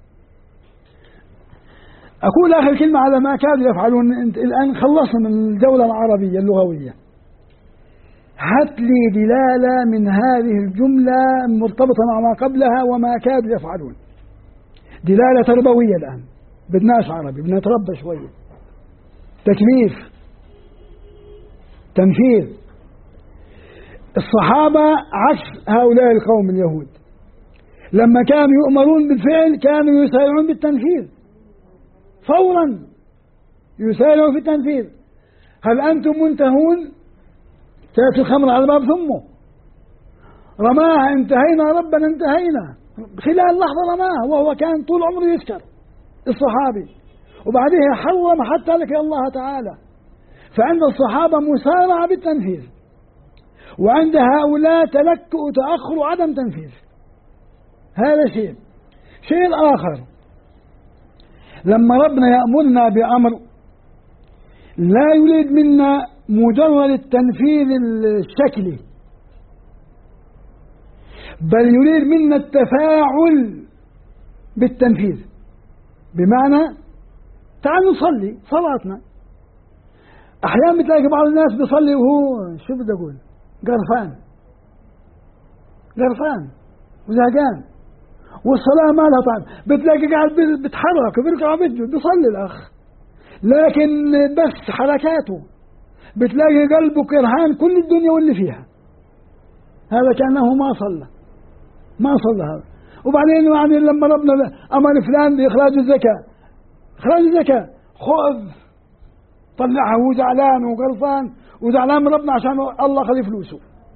أقول آخر كلمة على ما كادوا يفعلون. الآن خلصنا من الجولة العربية اللغوية. هات لي دلالة من هذه الجملة مرتبطة مع ما قبلها وما كادوا يفعلون. دلالة تربوية. الآن بدناش عربي، بدنا نتربى شوية. تكليف، تنفيذ. الصحابة عكس هؤلاء القوم اليهود، لما كانوا يؤمرون بالفعل كانوا يسارعون بالتنفيذ فورا، يسارعون في التنفيذ. هل أنتم منتهون؟ كانت الخمر على الباب ثم رماها، انتهينا ربنا انتهينا، خلال لحظة رماها، وهو كان طول عمره يسكر الصحابي، وبعدها حرم حتى لك الله تعالى. فعند الصحابة مسارعة بالتنفيذ، وعند هؤلاء تلكؤ وتأخر وعدم تنفيذ. هذا شيء. شيء الآخر، لما ربنا يأمرنا بأمر لا يريد منا مجرد التنفيذ الشكلي، بل يريد منا التفاعل بالتنفيذ. بمعنى تعالوا نصلي صلاتنا. أحيانا بتلاقي بعض الناس بيصلي وهو شو بدي أقول قرفان وزهقان، والصلاة ما لها طعم. بتلاقي قاعد بتحرك وبيركع وبيسجد بيصلي الأخ، لكن بس حركاته بتلاقي قلبه كرهان كل الدنيا واللي فيها. هذا كأنه ما صلى هذا. وبعدين يعني لما ربنا أمر فلان بإخراج الزكاة، خذ طلعها وهو زعلان وقرفان وزعلان من ربنا عشان الله خلي فلوسه.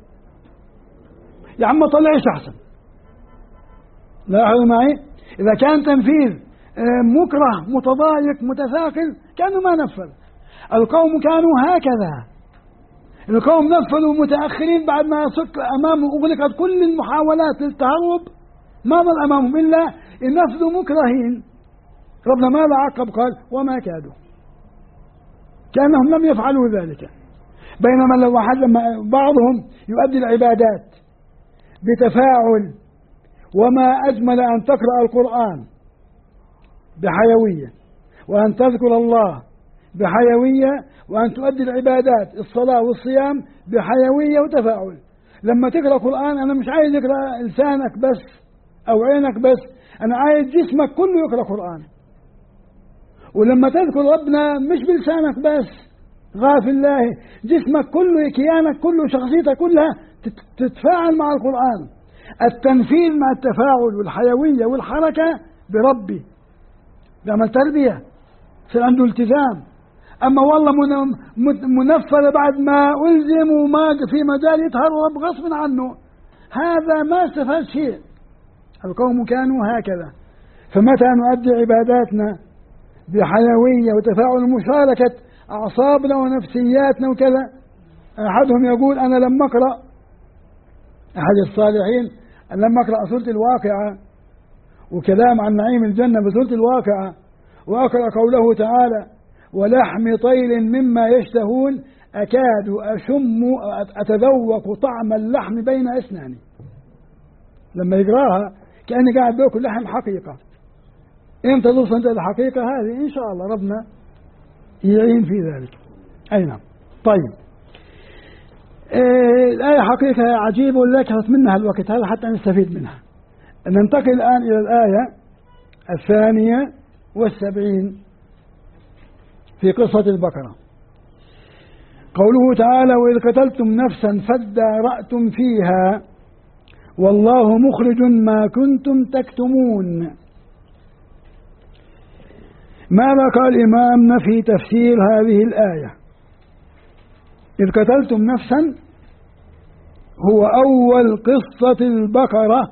يا عم طلعش أحسن. لاحظوا معي، إذا كان تنفيذ مكره متضايق متثاقل كأنه ما نفذ. القوم كانوا هكذا، القوم نفذوا متأخرين بعد ما أمامهم أغلقت كل المحاولات للتهرب، ما ظل أمامهم إلا النفذ مكرهين. ربنا ماذا عقب؟ قال وما كادوا، كأنهم لم يفعلوا ذلك. بينما لو واحد لما بعضهم يؤدي العبادات بتفاعل، وما أجمل أن تقرأ القرآن بحيوية، وأن تذكر الله بحيوية، وأن تؤدي العبادات الصلاة والصيام بحيوية وتفاعل. لما تقرأ قرآن أنا مش عايز يقرأ لسانك بس أو عينك بس، أنا عايز جسمك كله يقرأ قرآن. ولما تذكر ربنا مش بلسانك بس، غافل الله، جسمك كله، كيانك كله، شخصيتك كلها تتفاعل مع القرآن. التنفيذ مع التفاعل والحيوية والحركة بربي، بيعمل تربية، يصير عنده التزام. أما والله منفذ بعد ما ألزم وما في مجال يتهرب غصب عنه، هذا ما استفاد شيء. القوم كانوا هكذا. فمتى نؤدي عباداتنا بحيوية وتفاعل ومشاركة أعصابنا ونفسياتنا وكذا. أحدهم يقول أنا لما أقرأ، أحد الصالحين، لما أقرأ سورة الواقعة وكلام عن نعيم الجنة بسورة الواقعة، وأقرأ قوله تعالى ولحم طير مما يشتهون أكاد أتذوق طعم اللحم بين أسناني. لما يقرأها كأني قاعد باكل لحم حقيقة. إمتى توصل أنت الحقيقة هذه؟ إن شاء الله ربنا يعين في ذلك. أي نعم. طيب، الآية حقيقة عجيبة ولكن منها الوقت هذا حتى نستفيد منها. ننتقل الآن إلى الآية 72 في قصة البقرة. قوله تعالى وإذ قتلتم نفسا فادارأتم فيها والله مخرج ما كنتم تكتمون. ماذا قال إمامنا في تفسير هذه الآية؟ إذ قتلتم نفسا هو أول قصة البقرة،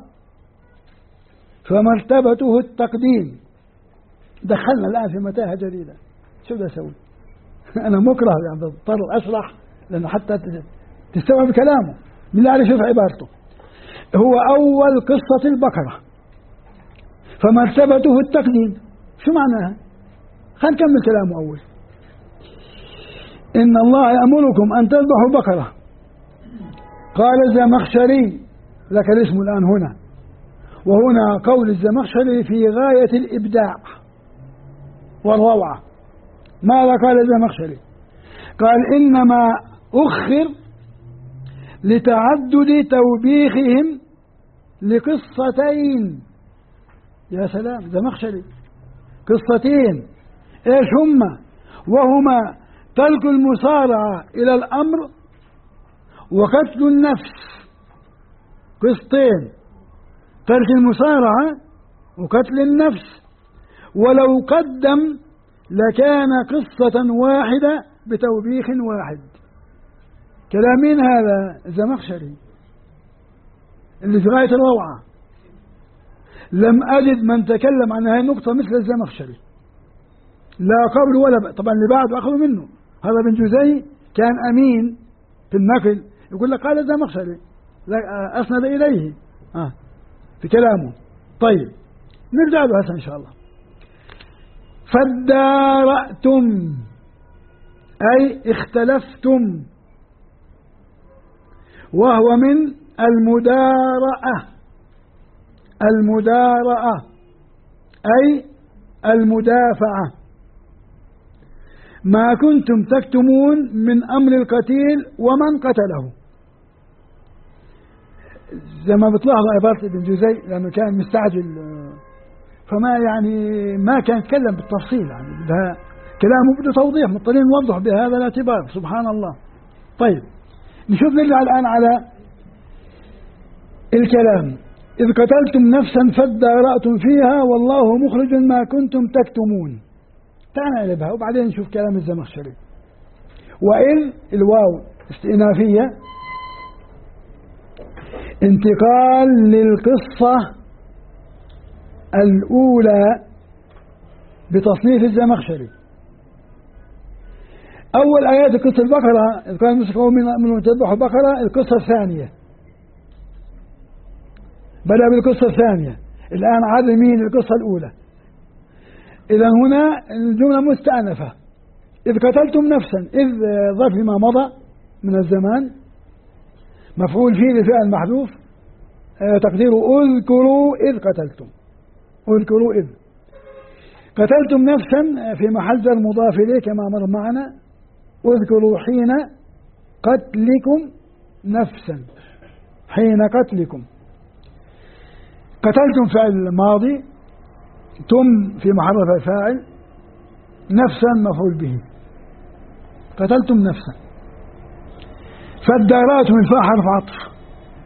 فمرتبته التقديم. دخلنا الآن في متاهة جديدة. شو بدي أسوي؟ أنا مكره يعني بضطر أشرح لأنه حتى تستوعب كلامه من اللي عارف يشوف عبارته. هو أول قصة البقرة فمرتبته التقديم. شو معناها؟ خلينا نكمل كلامه أول. إن الله يأمركم أن تذبحوا بقرة. قال الزمخشري، لك الاسم الآن هنا، وهنا قول الزمخشري في غاية الإبداع والروعة. ماذا قال الزمخشري؟ قال إنما أخر لتعدد توبيخهم لقصتين. يا سلام، زمخشري قصتين ايش هما؟ وهما ترك المصارعة إلى الأمر وقتل النفس. قصتين، ترك المصارعة وقتل النفس. ولو قدم لكان قصة واحدة بتوبيخ واحد. كلامين هذا الزمخشري اللي في غاية الروعة. لم أجد من تكلم عن هذه النقطة مثل الزمخشري، لا قبل ولا بعد. طبعا اللي بعده أخذوا منه. هذا بن جزي كان أمين في النقل، يقول لك قال الزمخشري، أسند إليه في كلامه. طيب نرجع له هسه إن شاء الله. فادارأتم أي اختلفتم، وهو من المدارأة. المدارأة أي المدافعة. ما كنتم تكتمون من أمر القتيل ومن قتله. زي ما بتلاحظوا عبارة ابن جزي لأنه كان مستعجل، فما يعني ما كان يتكلم بالتفصيل، يعني بدها كلامه بده توضيح، مضطرين نوضح بهذا الاعتبار. سبحان الله. طيب نشوف، نرجع الآن على الكلام. إذ قتلتم نفسا فادارأتم فيها والله مخرج ما كنتم تكتمون. تعال نقلبها وبعدين نشوف كلام الزمخشري. وإذ الواو استئنافية، انتقال للقصة الأولى بتصنيف الزمخشري. أول آيات قصة البقرة إذ كان المشركون من تذبح البقرة القصة الثانية، بدأ بالقصة الثانية، الآن عاد مين القصة الأولى. إذا هنا الجملة مستأنفة، إذ قتلتم نفسا، إذ ظرف ما مضى من الزمان، مفعول فيه لفعل محذوف، تقديره اذكروا إذ قتلتم، اذكروا إذ قتلتم نفسا في محل جر مضاف إليه كما مر معنا، اذكروا حين قتلكم نفسا، حين قتلكم. قتلتم فعل ماضي، تم في محل رفع فاعل، نفسا مفعول به، قتلتم نفسا. فادارأتم الفاء حرف عطف،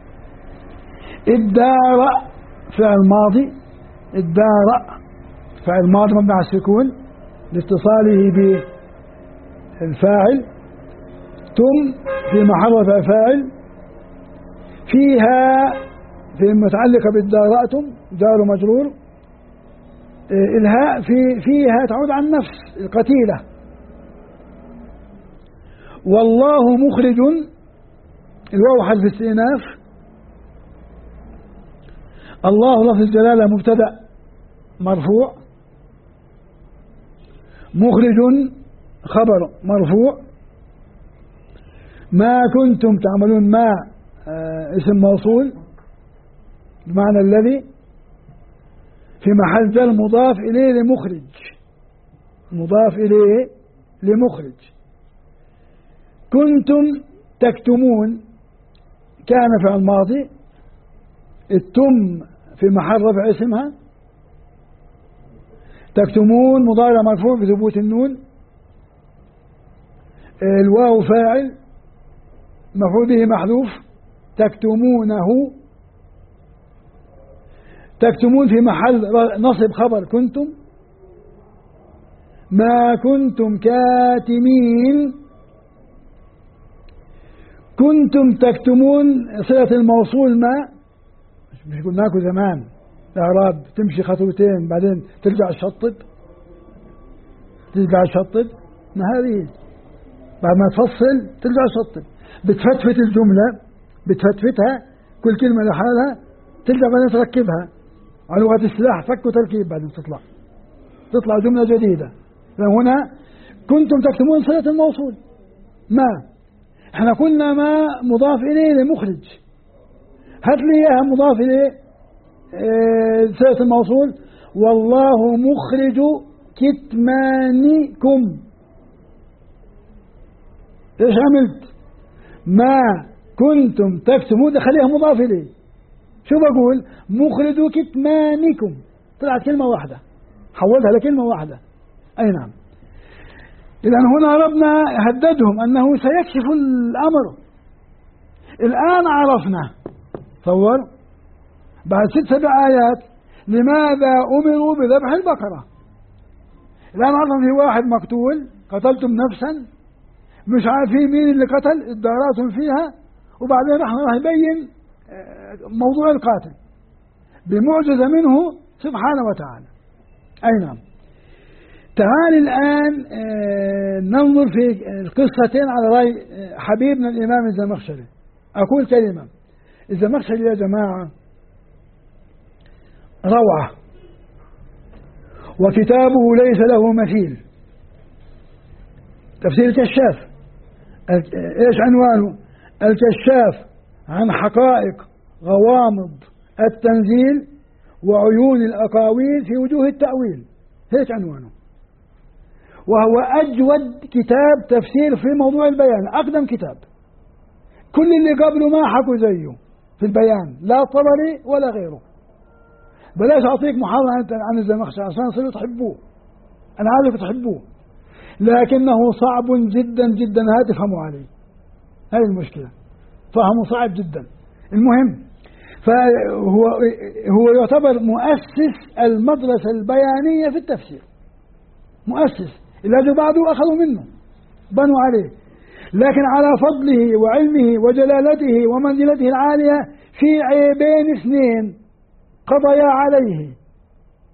ادارأ فعل ماضي، ادارأ فعل ماضي مبني على السكون لاتصاله بالفاعل، تم في محل رفع فاعل، فيها في المتعلقة بالدارأتم جار مجرور، الهاء فيها تعود عن نفس القتيلة. والله مخرج، الواو حرف استئناف، الله لفظ الجلالة مبتدأ مرفوع، مخرج خبر مرفوع، ما كنتم تعملون ما اسم موصول بمعنى الذي، في محل جر مضاف إليه لمخرج، مضاف إليه لمخرج. كنتم تكتمون كان فعل ماضي، التم في محل رفع اسمها، تكتمون مضارع مرفوع بثبوت النون، الواو فاعل مفعول به محذوف، تكتمونه، تكتمون في محل نصب خبر كنتم، ما كنتم كاتمين، كنتم تكتمون صلة الموصول ما، مش قلنا لكم زمان الأعراب تمشي خطوتين بعدين ترجع تشطب، ترجع تشطب، ما هذه بعد ما تفصل ترجع تشطب، بتفتفت الجملة، بتفتفتها كل كلمة لحالها، ترجع بعدين تركبها على لغة السلاح، فك وتركيب بعدين تطلع جملة جديدة. هنا كنتم تكتمون صلة الموصول ما، احنا قلنا ما مضاف إليه لمخرج، هات لي اياها مضاف إليه صلة الموصول، والله مخرج كتمانكم، ايش عملت؟ ما كنتم تكتمون خليها مضاف إليه، شو بقول؟ مخرج كتمانكم، طلعت كلمة واحدة، حولتها لكلمة واحدة. أي نعم. إذن هنا ربنا هددهم أنه سيكشف الأمر. الآن عرفنا، تصور بعد 6-7 آيات لماذا أمروا بذبح البقرة. الآن عرفنا في واحد مقتول، قتلتم نفسا، مش عارفين مين اللي قتل، اداراتهم فيها، وبعدين راح يبين موضوع القاتل بمعجزة منه سبحانه وتعالى. أي نعم. تعال الآن ننظر في القصتين على رأي حبيبنا الإمام الزمخشري. أقول كلمة، الزمخشري يا جماعة روعة، وكتابه ليس له مثيل. تفسير الكشاف، إيش عنوانه؟ الكشاف عن حقائق غوامض التنزيل وعيون الأقاويل في وجوه التأويل، هيك عنوانه. وهو أجود كتاب تفسير في موضوع البيان، أقدم كتاب، كل اللي قبله ما حكوا زيه في البيان، لا طبري ولا غيره. بلاش أعطيك محاضرة عن الزمخشري عشان تصيروا تحبوه، أنا عارف تحبوه، لكنه صعب جدا جدا، لا تفهموا عليه، هذه المشكلة، فهمه صعب جدا. المهم، فهو يعتبر مؤسس المدرسة البيانية في التفسير، مؤسس، اللي بعده أخذوا منه بنوا عليه، لكن على فضله وعلمه وجلالته ومنزلته العالية في عيبين 2 قضيا عليه.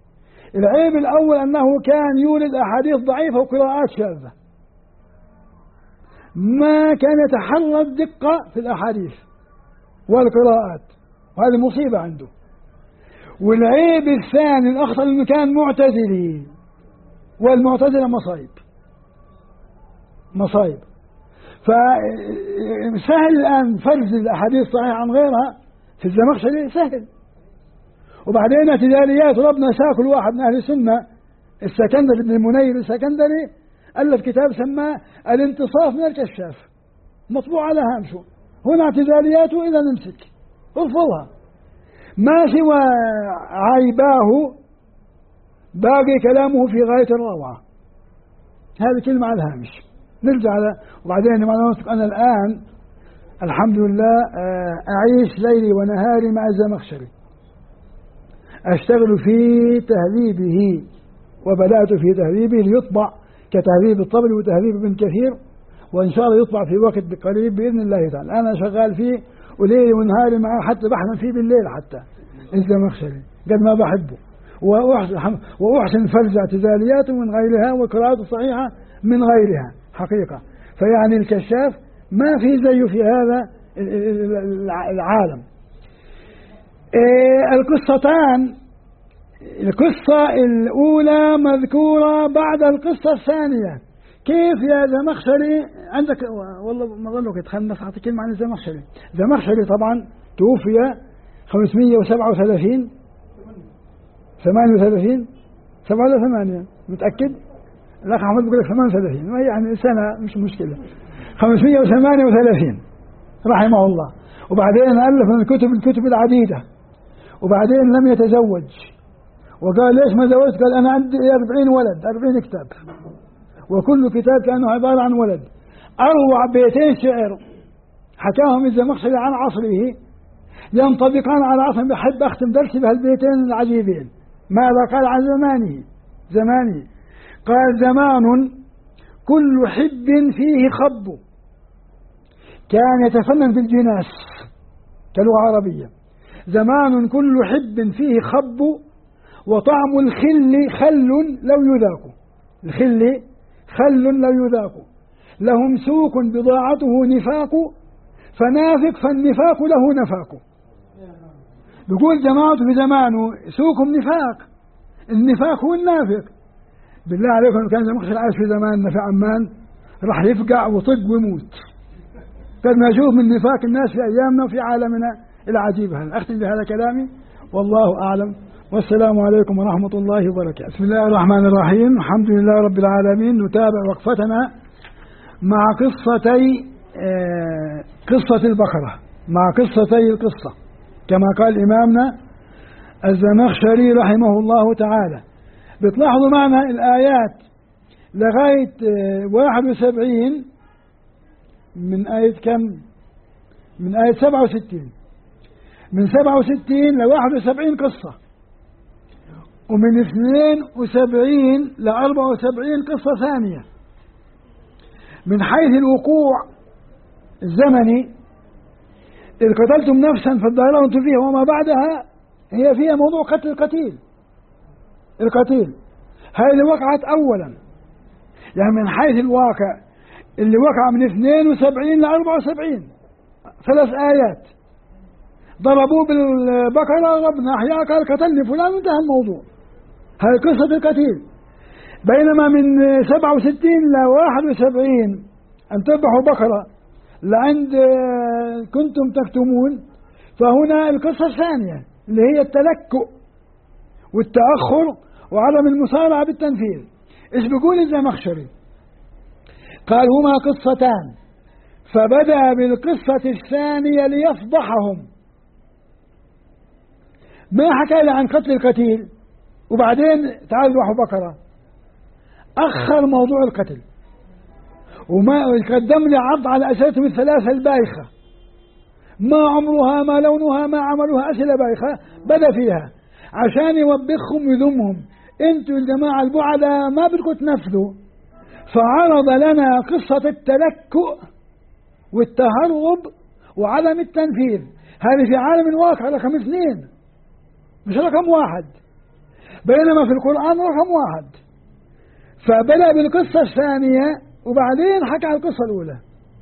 العيب الأول أنه كان يولد أحاديث ضعيفة وقراءات شاذة، ما كان يتحرى الدقة في الأحاديث والقراءات، وهذه مصيبة عنده. والعيب الثاني الأخطر أنه كان معتزلي، والمعتزلة مصايب. فسهل الآن فرز الأحاديث الصحيحة عن غيرها في الزمخشري سهل. وبعدين اعتزاليات ربنا ساكل واحد من أهل السنة السكندري بن المنير السكندري ألف كتاب سماه الانتصاف من الكشاف، مطبوع على هامشه. هنا اعتزالياته إذا نمسك ارفضها، ما سوى عيباه باقي كلامه في غاية الروعة. هذه كلمة على الهامش نرجع على. وبعدين أنا الآن الحمد لله أعيش ليلي ونهاري مع الزمخشري، أشتغل في تهذيبه، وبدأت في تهذيبه ليطبع كتهذيب الطبري وتهذيب ابن كثير، وإن شاء الله يطبع في وقت قريب بإذن الله تعالى. أنا شغال فيه وليلي ونهاري معه، حتى بحلم فيه بالليل حتى الزمخشري قد ما بحبه، وأحسن فرز اعتزالياته من غيرها وقراءاته صحيحة من غيرها حقيقة. فيعني الكشاف ما في زيه في هذا العالم. القصتان، القصة الأولى مذكورة بعد القصة الثانية. كيف يا زمخشري عندك والله ما ظنك يتخنص أعطي كلمة عن الزمخشري. زمخشري طبعا توفي 537 38 7 ولا 8 متأكد؟ الأخ أحمد بيقول لك 38 يعني سنة مش مشكلة. 538 رحمه الله. وبعدين ألف من الكتب العديدة، وبعدين لم يتزوج، وقال ليش ما زوجت؟ قال أنا عندي 40 ولد، 40 كتاب، وكل كتاب كأنه عبارة عن ولد. أروع بيتين شعر حكاهم الزمخشري عن عصره ينطبقان على عصره. بحب أختم درسي بهالبيتين العجيبين. ماذا قال عن زمانه؟ قال زمان كل حب فيه خب، كان يتفنن في الجناس كلغة عربية. زمان كل حب فيه خب، وطعم الخل خل لو يذاق. الخل خل لو يذاق. لهم سوق بضاعته نفاق، فنافق فالنفاق له نفاق. بيقول جماعته في زمانه سوقهم نفاق، النفاق هو النافق. بالله عليكم لو كان زمخشري عايش في زماننا في عمان راح يفقع وطق ويموت. قد ما نشوف من نفاق الناس في أيامنا وفي عالمنا العجيب. هذا أختم بهذا كلامي والله أعلم، والسلام عليكم ورحمة الله وبركاته. بسم الله الرحمن الرحيم. الحمد لله رب العالمين. نتابع وقفتنا مع قصة البقرة، مع قصتي القصة كما قال إمامنا الزمخشري رحمه الله تعالى. بتلاحظوا معنا الآيات لغاية 71 من آية كم؟ من آية 67. من 67 ل 71 قصة، ومن 72 ل 74 قصة ثانية. من حيث الوقوع الزمني، إذ قتلتم نفسا فادارأتم فيها وما بعدها، هي فيها موضوع قتل القتيل. هذه وقعت أولا، يعني من حيث الواقع اللي وقع من 72 ل 74 3 آيات. ضربوه بالبقرة ربنا أحياء قال قتلني فلان وانتهى الموضوع. هذه قصة القتيل. بينما من 67 ل 71 أن تذبحوا بقرة لعند كنتم تكتمون، فهنا القصة الثانية اللي هي التلكؤ والتأخر وعدم المسارعة بالتنفيذ. إيش بيقول الزمخشري؟ قال هما قصتان، فبدأ بالقصة الثانية ليفضحهم. ما حكى لي عن قتل القتيل وبعدين تعالوا ذبحوا بقرة، أخر موضوع القتل وما قدم لي عرض على أسئلتهم الثلاثة البايخة، ما عمرها ما لونها ما عملوها، أسئلة بايخة بدأ فيها عشان يوبخهم ويذمهم. انتوا الجماعة البعدة ما بدكم تنفذوا، فعرض لنا قصة التلكؤ والتهرب وعدم التنفيذ. هذه في عالم الواقع رقم 2 مش رقم 1، بينما في القرآن رقم 1. فبدأ بالقصة الثانية وبعدين حكى على القصة الأولى.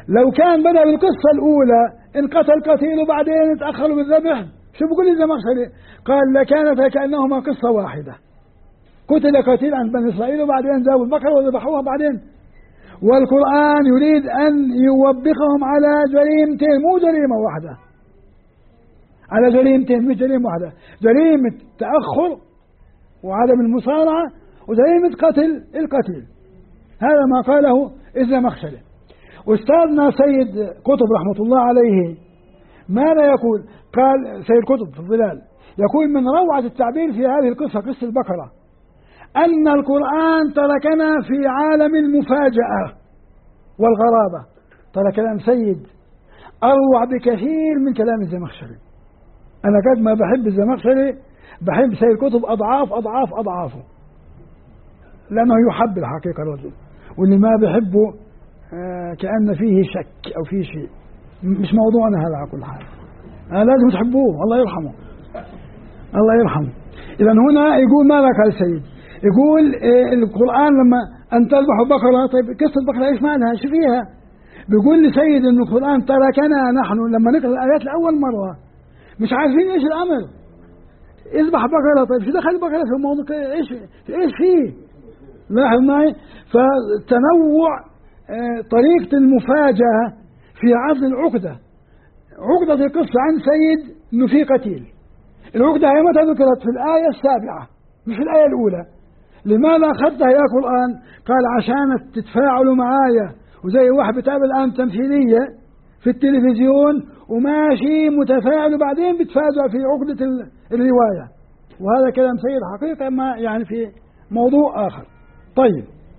لو كان بدأ بالقصة الأولى إن قتل قتيل وبعدين تأخروا بالذبح، شو بقول الزمخشري؟ قال لكانت كأنهما قصة واحدة، قتل قتيل عند بني إسرائيل وبعدين جابوا البقرة وذبحوها بعدين. والقرآن يريد أن يوبخهم على جريمتين، مو جريمة واحدة، على جريمتين مش جريمة واحدة، جريمة تأخر وعدم المصارعة وجريمة قتل القتيل. هذا ما قاله الزمخشري. أستاذنا سيد قطب رحمة الله عليه ماذا يقول؟ قال سيد قطب في الظلال يقول من روعة التعبير في هذه القصة، قصة البقرة، أن القرآن تركنا في عالم المفاجأة والغرابة. ترى كلام سيد أروع بكثير من كلام الزمخشري. أنا قد ما بحب الزمخشري بحب سيد قطب أضعاف أضعاف أضعافه، لأنه يحب الحقيقة الرجل، واللي ما بحبه كأن فيه شك أو فيه شيء. مش موضوعنا هذا على كل حال، لازم تحبوه، الله يرحمه الله يرحمه. إذا هنا يقول ماذا قال السيد؟ يقول القرآن لما أن تذبحوا بقرة، طيب قصة البقرة إيش مالها؟ شو فيها؟ بيقول لسيد إن القرآن تركنا نحن لما نقرأ الآيات لأول مرة مش عارفين إيش الأمر، اذبح بقرة، طيب شو دخل البقرة في الموضوع؟ إيش فيه؟ لاحظ معي، فتنوع طريقة المفاجأة في عرض العقدة. عقدة القصة عن سيد إنه في قتيل، العقدة هي متى ذكرت؟ في الآية 7 مش في الآية الأولى. لماذا أخذتها يا قرآن؟ قال عشان تتفاعلوا معايا، وزي واحد بتابع الآن تمثيلية في التلفزيون وماشي متفاعل وبعدين بتفاجأ في عقدة الرواية. وهذا كلام سيد حقيقة ما يعني في موضوع آخر. طيب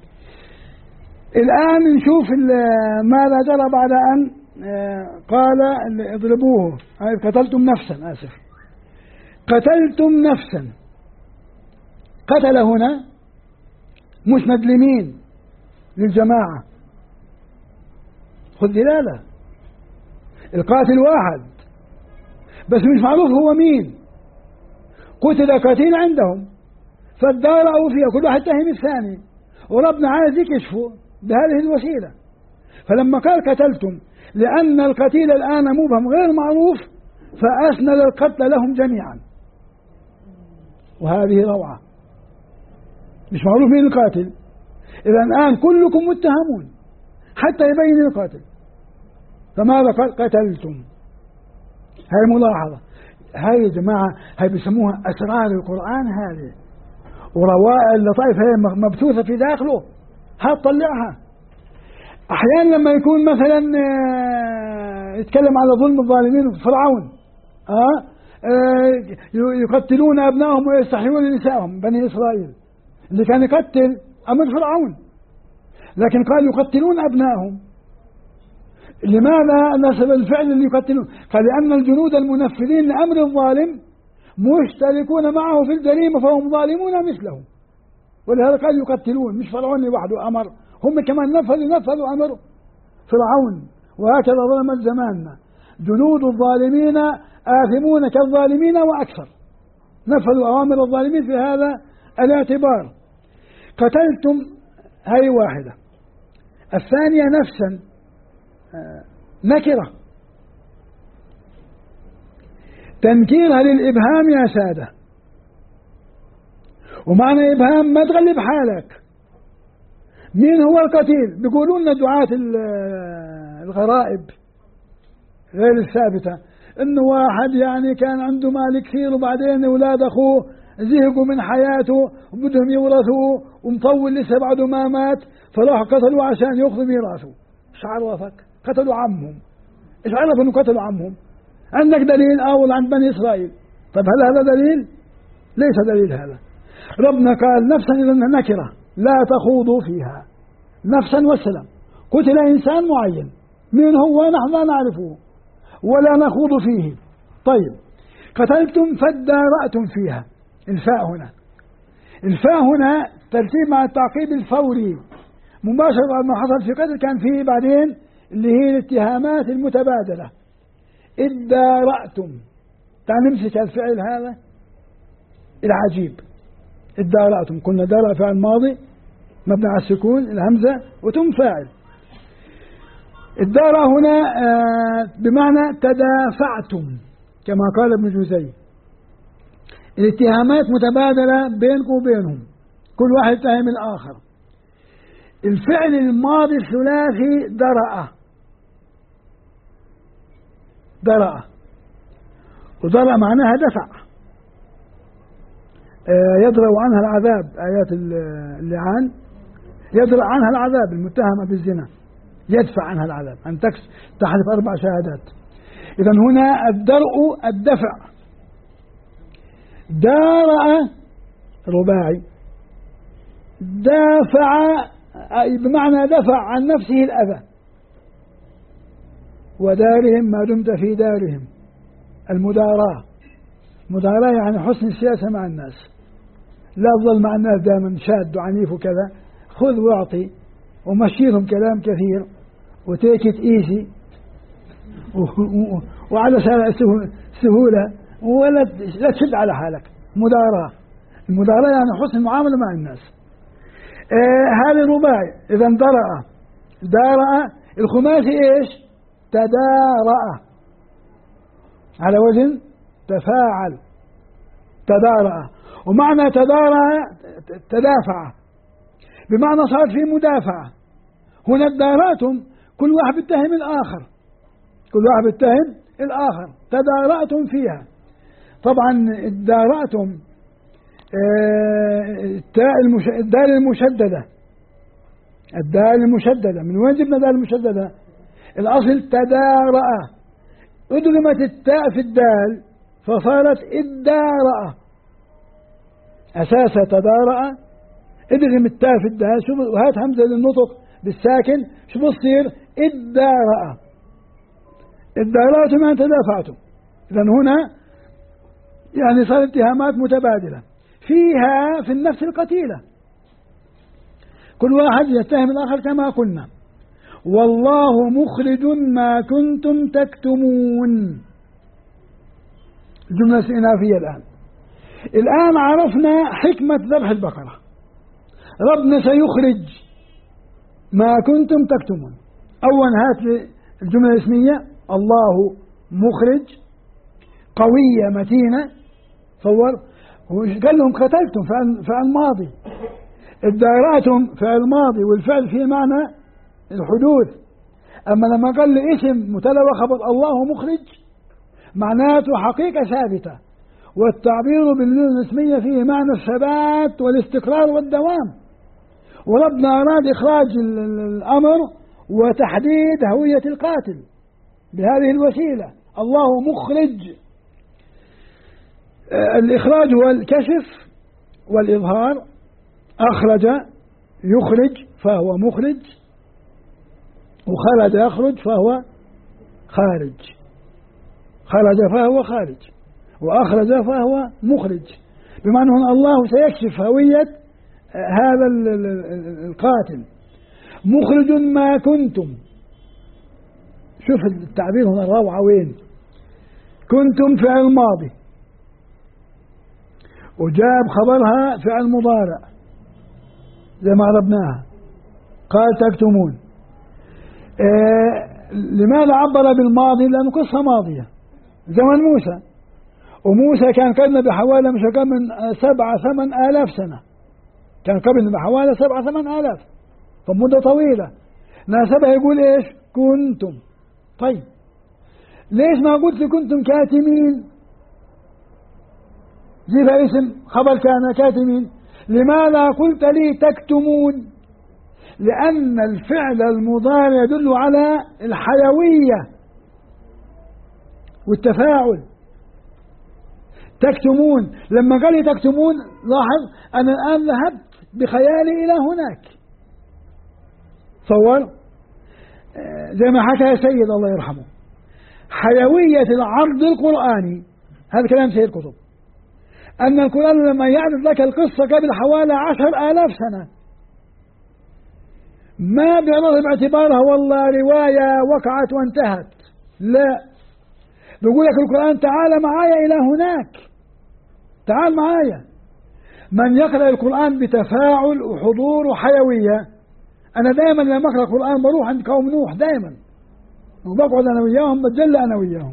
الآن نشوف ماذا جرى بعد أن قال اضربوه، قتلتم نفسا، آسف، قتلتم نفسا. قتل هنا مسند لمين؟ للجماعة. خذ دلالة، القاتل واحد بس مش معروف هو مين. قتل قتيل عندهم فادارأوا فيها، كل واحد اتهم الثاني، وربنا عايز يكشفه بهذه الوسيلة. فلما قال قتلتم لأن القتيل الآن مبهم غير معروف، فأسند القتل لهم جميعا. وهذه روعة، مش معروف مين القاتل، إذا الآن كلكم متهمون حتى يبين القاتل. فماذا قال؟ قتلتم. هاي ملاحظة، هاي يا جماعة هاي بيسموها أسرار القرآن، هذه وروائع اللطائف هي مبثوثة في داخله، هتطلعها. أحيانا لما يكون مثلا يتكلم على ظلم الظالمين فرعون، يقتلون أبنائهم ويستحيون نسائهم، بني إسرائيل اللي كان يقتل أمر فرعون، لكن قال يقتلون أبنائهم. لماذا نسب الفعل اللي يقتلون؟ قال لأن الجنود المنفذين لأمر الظالم مشتركون معه في الجريمة فهم ظالمون مثله، ولهذا قال يقتلون. مش فرعون لوحده أمر، هم كمان نفذوا أمر فرعون. وهكذا ظلمت زماننا، جنود الظالمين آثمون كالظالمين وأكثر، نفذوا أوامر الظالمين في هذا الاعتبار. قتلتم هاي واحدة. الثانية نفسا نكرة، تنكيرها للإبهام يا سادة. ومعنى إبهام ما تغلب حالك، مين هو القتيل؟ بيقولون لنا دعاة الغرائب غير الثابتة إنه واحد يعني كان عنده مال كثير وبعدين أولاد أخوه زهقوا من حياته وبدهم يورثوه ومطول لسه بعده ما مات، فراحوا قتلوا عشان يأخذوا ميراثه. ايش عرفك؟ قتلوا عمهم. ايش عرف انه قتلوا عمهم؟ عندك دليل؟ عند بني إسرائيل. طيب هل هذا دليل؟ ليس دليل هذا. ربنا قال نفسا إذا نكرة لا تخوضوا فيها، نفسا والسلام. قتل إنسان معين، من هو؟ نحن لا نعرفه ولا نخوض فيه. طيب قتلتم فادارأتم فيها. الفاء هنا، الفاء هنا ترتيب مع التعقيب الفوري مباشرة بعد ما حصل في قتل كان فيه بعدين اللي هي الاتهامات المتبادلة. ادارأتم، تعال نمسك الفعل هذا العجيب. ادارأتم، قلنا دار فعل ماضي مبني على السكون الهمزة وتم فاعل. الدار هنا بمعنى تدافعتم كما قال ابن جوزي، الاتهامات متبادلة بينكم وبينهم، كل واحد يتهم الآخر. الفعل الماضي الثلاثي درأ، درأ، ودرأ معناها دفع، يدرأ عنها العذاب، آيات اللعان يدرأ عنها العذاب، المتهمة بالزنا يدفع عنها العذاب، أن تحلف 4 شهادات. إذن هنا الدرء الدفع. دارأ رباعي، دافع أي بمعنى دفع عن نفسه الأذى. ودارهم ما دمت في دارهم، المداراة، مداراة يعني حسن السياسة مع الناس، لا تظل مع الناس دائما شاد وعنيف وكذا، خذ واعطي ومشيهم كلام كثير وتيكت ايزي وعلى سهولة، ولا لا تشد على حالك. مداراة، المداراة يعني حسن المعاملة مع الناس. هذا الرباعي. إذا درأ، دارأ. الخماسي إيش؟ تدارأ، على وزن تفاعل، تدارأ. ومعنى تدارأ تدافع، بمعنى صار في مدافعة. هنا ادارأتم، كل واحد بيتهم الآخر، كل واحد بيتهم الآخر، تدارأتم فيها. طبعا ادارأتم الدال المشددة، الدال المشددة من وين جبنا الدال المشددة؟ الأصل تدارأ، أدغمت التاء في الدال فصارت ادارأ، أساسا تدارأ، ادغم التاء في الدال، شوف وهات همزة للنطق بالساكن، شو بصير؟ ادارأ. ادارأتم يعني تدافعتم. إذن هنا يعني صار اتهامات متبادلة فيها في النفس القتيلة، كل واحد يتهم الآخر كما قلنا. والله مخرج ما كنتم تكتمون، الجملة الاستئنافية. الآن عرفنا حكمة ذبح البقرة، ربنا سيخرج ما كنتم تكتمون. أولا هات لي الجملة الاسمية، الله مخرج، قوية متينة، صور. قال لهم قتلتم فعل ماضي، ادارأتم فعل ماضي، والفعل فيه معنى الحدوث. أما لما قال لي اسم متلوى خبر الله مخرج، معناته حقيقة ثابتة، والتعبير باللغة الاسمية فيه معنى الثبات والاستقرار والدوام. وربنا أراد إخراج الأمر وتحديد هوية القاتل بهذه الوسيلة، الله مخرج. الإخراج هو الكشف والإظهار، أخرج يخرج فهو مخرج، وخرج يخرج فهو خارج، خرج فهو خارج، وأخرج فهو مخرج، بمعنى أن الله سيكشف هوية هذا القاتل. مخرج ما كنتم، شوف التعبير هنا الروعة وين، كنتم فعل ماضي وجاب خبرها فعل مضارع زي ما عرفناها، قال تكتمون. لماذا عبر بالماضي؟ لأنه قصة ماضية زمن موسى، وموسى كان قبلنا بحوالي مش أقل من 7-8 آلاف سنة، كان قبلنا بحوالي 7-8 آلاف، فمدة طويلة. ناسبها يقول إيش؟ كنتم. طيب ليش ما قلت كنتم كاتمين؟ جيبها اسم خبر كان كاتمين. لماذا قلت لي تكتمون؟ لأن الفعل المضارع يدل على الحيوية والتفاعل. تكتمون، لما قال لي تكتمون لاحظ أنا الآن ذهبت بخيالي إلى هناك، صور زي ما حكى سيد الله يرحمه، حيوية العرض القرآني. هذا كلام سيد قطب، أن القرآن لما يعرض لك القصة قبل حوالي 10,000 سنة ما بيعرضها باعتبارها والله رواية وقعت وانتهت، لا، بيقول لك القرآن تعال معايا إلى هناك، تعال معايا. من يقرأ القرآن بتفاعل وحضور وحيوية، أنا دائما لما أقرأ القرآن بروح عند قوم نوح، دائما وبقعد أنا وياهم بتجلى أنا وياهم.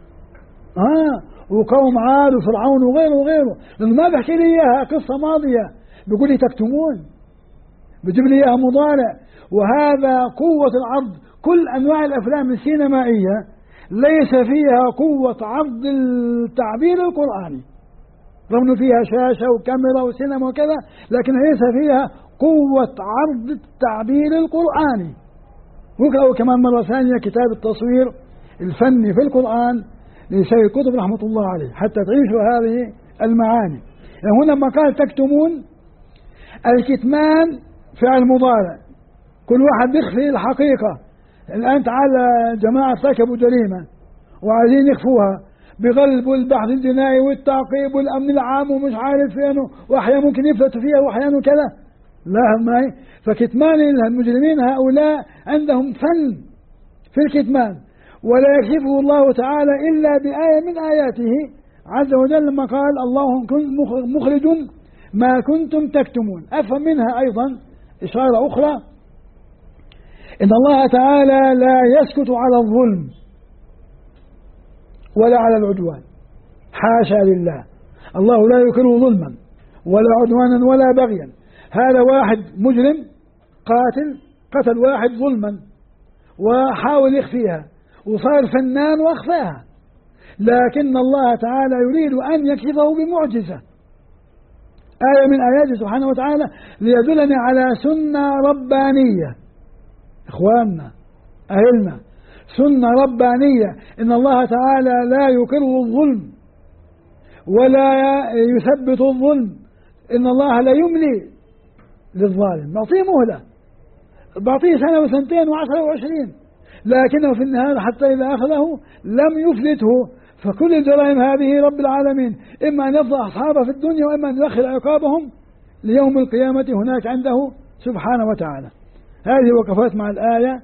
وقوم عاد وفرعون وغيره لأنه ما بحكي لي إياها قصة ماضية، بيقول لي تكتمون، بيجيب لي إياها مضارع. وهذا قوة العرض. كل أنواع الأفلام السينمائية ليس فيها قوة عرض التعبير القرآني، رغم فيها شاشة وكاميرا وسينما وكذا، لكن ليس فيها قوة عرض التعبير القرآني. وقرأوا كمان مرة ثانية كتاب التصوير الفني في القرآن لسيد قطب رحمة الله عليه حتى تعيشوا هذه المعاني. يعني هنا لما قال تكتمون، الكتمان فعل مضارع، كل واحد يخفي الحقيقة. الآن تعال جماعة ارتكبوا جريمة وعايزين يخفوها، بيغلبوا البحث الجنائي والتعقيب والأمن العام ومش عارف فين، وأحيانا ممكن يفلتوا فيها وأحيانا كذا. لا ما فكتمان المجرمين هؤلاء عندهم فن في الكتمان، ولا يكشفه الله تعالى إلا بآية من آياته عز وجل لما قال الله مخرج ما كنتم تكتمون. أفهم منها أيضا إشارة أخرى إن الله تعالى لا يسكت على الظلم ولا على العدوان، حاشا لله. الله لا يكره ظلما ولا عدوانا ولا بغيا. هذا واحد مجرم قتل واحد ظلما وحاول يخفيها وصار فنان واخفاها، لكن الله تعالى يريد أن يكشفه بمعجزة، آية من آياته سبحانه وتعالى، ليدلني على سنة ربانية. إخواننا أهلنا، سنة ربانية، إن الله تعالى لا يقر الظلم ولا يثبت الظلم، إن الله لا يملي للظالم، نعطيه مهلة، بعطيه سنة وسنتين وعشرة وعشرين، لكنه في النهاية حتى إذا أخذه لم يفلته. فكل الجرائم هذه رب العالمين إما أن يفضح أصحابه في الدنيا وإما أن يؤخر عقابهم ليوم القيامة هناك عنده سبحانه وتعالى. هذه وقفات مع الآية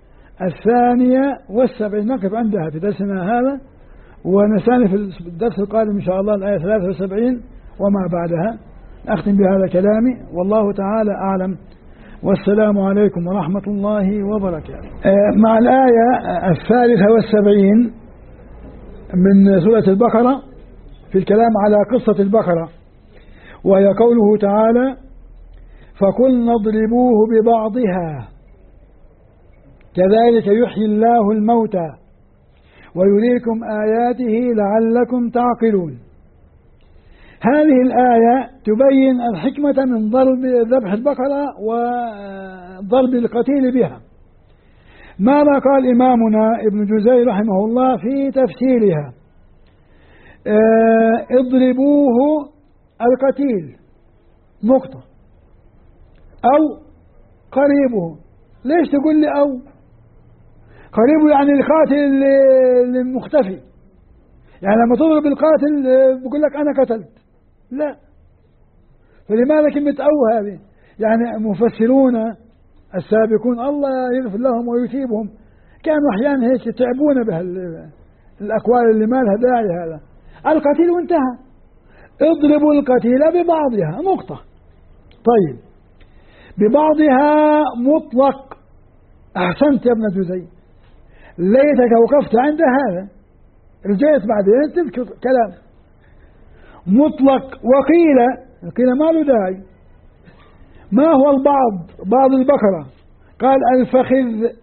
72. نقف عندها في درسنا هذا، ونستأنف في الدرس القادم إن شاء الله الآية 73 وما بعدها. أختم بهذا كلامي، والله تعالى أعلم، والسلام عليكم ورحمة الله وبركاته. مع الآية 73 من سورة البقرة في الكلام على قصة البقرة، وهي قوله تعالى فقلنا اضربوه ببعضها كذلك يحيي الله الموتى ويريكم آياته لعلكم تعقلون. هذه الآية تبين الحكمة من ذبح البقرة وضرب القتيل بها. ماذا قال إمامنا ابن جزي رحمه الله في تفسيرها؟ اضربوه القتيل نقطة أو قريبه. ليش تقول لي أو قريبه؟ يعني القاتل المختفي، يعني لما تضرب القاتل بيقول لك أنا قتلت، لا. فلماذا كلمة أو هذه؟ يعني مفسرون السابقون الله يغفر لهم ويثيبهم كانوا أحيانا هيك يتعبون بها الأقوال اللي ما لها داعي. هذا القتيل وانتهى، اضربوا القتيل ببعضها نقطة. طيب ببعضها مطلق. أحسنت يا ابن جزي، ليتك وقفت عند هذا، رجعت بعدين تذكر كلام مطلق. وقيل ما له داعي. ما هو البعض؟ بعض البقرة قال الفخذ،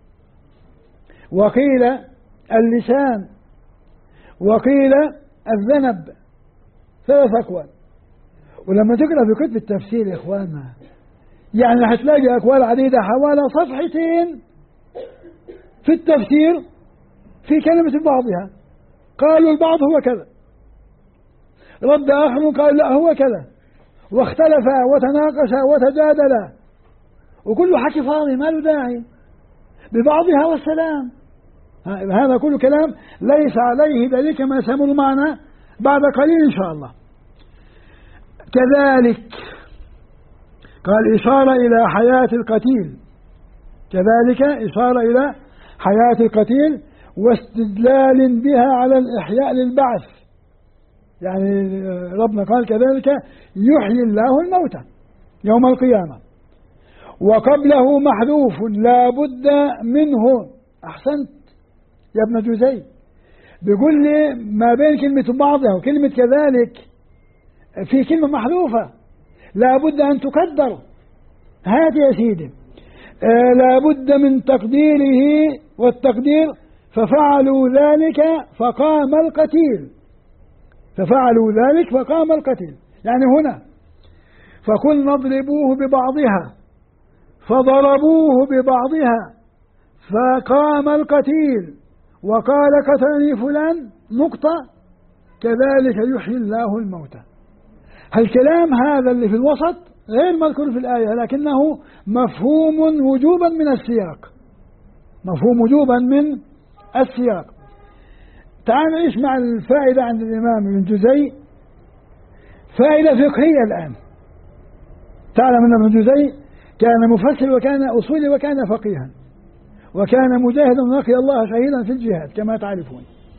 وقيل اللسان، وقيل الذنب، 3 أقوال. ولما تقرأ في كتب التفسير يا إخواننا يعني هتلاقي أقوال عديدة، حوالي صفحتين في التفسير في كلمة بعضها. قالوا البعض هو كذا، رد آخر قال لا هو كذا، واختلفا وتناقشا وتجادلا، وكل حكي فاضي ما له داعي. ببعضها والسلام، هذا كل كلام ليس عليه دليل كما سيمر معنا بعد قليل إن شاء الله. كذلك قال إشارة إلى حياة القتيل، كذلك إشارة إلى حياة القتيل واستدلال بها على الإحياء للبعث. يعني ربنا قال كذلك يحيي الله الموتى يوم القيامة. وقبله محذوف لا بد منه. أحسنت يا ابن جزي، بيقول لي ما بين كلمة بعضها وكلمة كذلك في كلمة محذوفة لا بد أن تقدر. هات يا سيدي لا بد من تقديره، والتقدير ففعلوا ذلك فقام القتيل، ففعلوا ذلك فقام القتيل. يعني هنا فقلنا اضربوه ببعضها فضربوه ببعضها فقام القتيل وقال قتلني فلان نقطة كذلك يحيي الله الموتى. الكلام هذا اللي في الوسط غير مذكور في الآية، لكنه مفهوم وجوبا من السياق، مفهوم وجوبا من السياق. تعال نعيش مع الفائدة عند الإمام ابن جزي، فائدة فقهية الآن. تعلم أن ابن جزي كان مفسر وكان أصولي وكان فقيها وكان مجاهدا ولقي الله شهيدا في الجهاد كما تعرفون.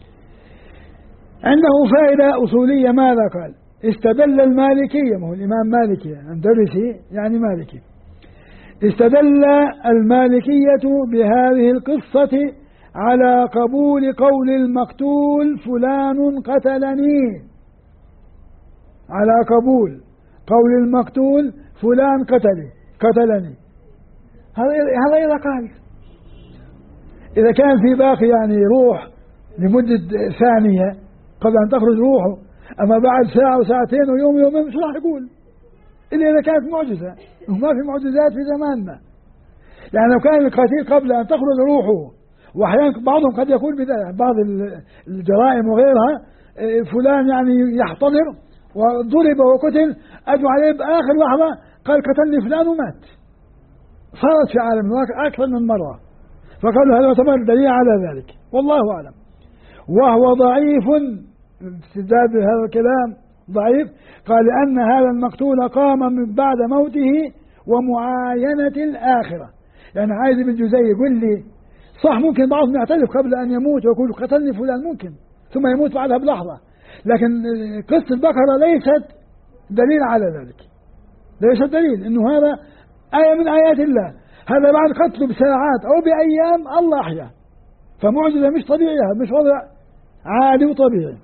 عنده فائدة أصولية. ماذا قال؟ استدل المالكية، ما هو الإمام مالكي أندلسي يعني مالكي، استدل المالكية بهذه القصة على قبول قول المقتول فلان قتلني، على قبول قول المقتول فلان قتلني. هذا إذا قال، إذا كان في باقي يعني روح لمدة ثانية قبل أن تخرج روحه، أما بعد ساعة وساعتين ويوم ويومين مش راح يقول إلا إذا كانت معجزة، وما في معجزات في زماننا. يعني لو كان القتيل قبل أن تخرج روحه، وأحيانا بعضهم قد يقول بذلك بعض الجرائم وغيرها، فلان يعني يحتضر وضرب وقتل، أجوا عليه بآخر لحظة قال قتلني فلان ومات. صارت في عالم أكثر من مرة، فقالوا هذا يعتبر دليل على ذلك، والله أعلم. وهو ضعيف، استدلال بهذا الكلام ضعيف. قال لأن هذا المقتول قام من بعد موته ومعاينة الآخرة. يعني عايز ابن جزي يقول لي صح ممكن بعضهم يعترف قبل أن يموت ويقول قتلني فلان ممكن، ثم يموت بعدها بلحظة، لكن قصة البقرة ليست دليل على ذلك، ليست دليل إنه هذا آية من آيات الله. هذا بعد قتله بساعات أو بأيام الله أحيا، فمعجزة مش طبيعية، مش وضع عادي وطبيعي.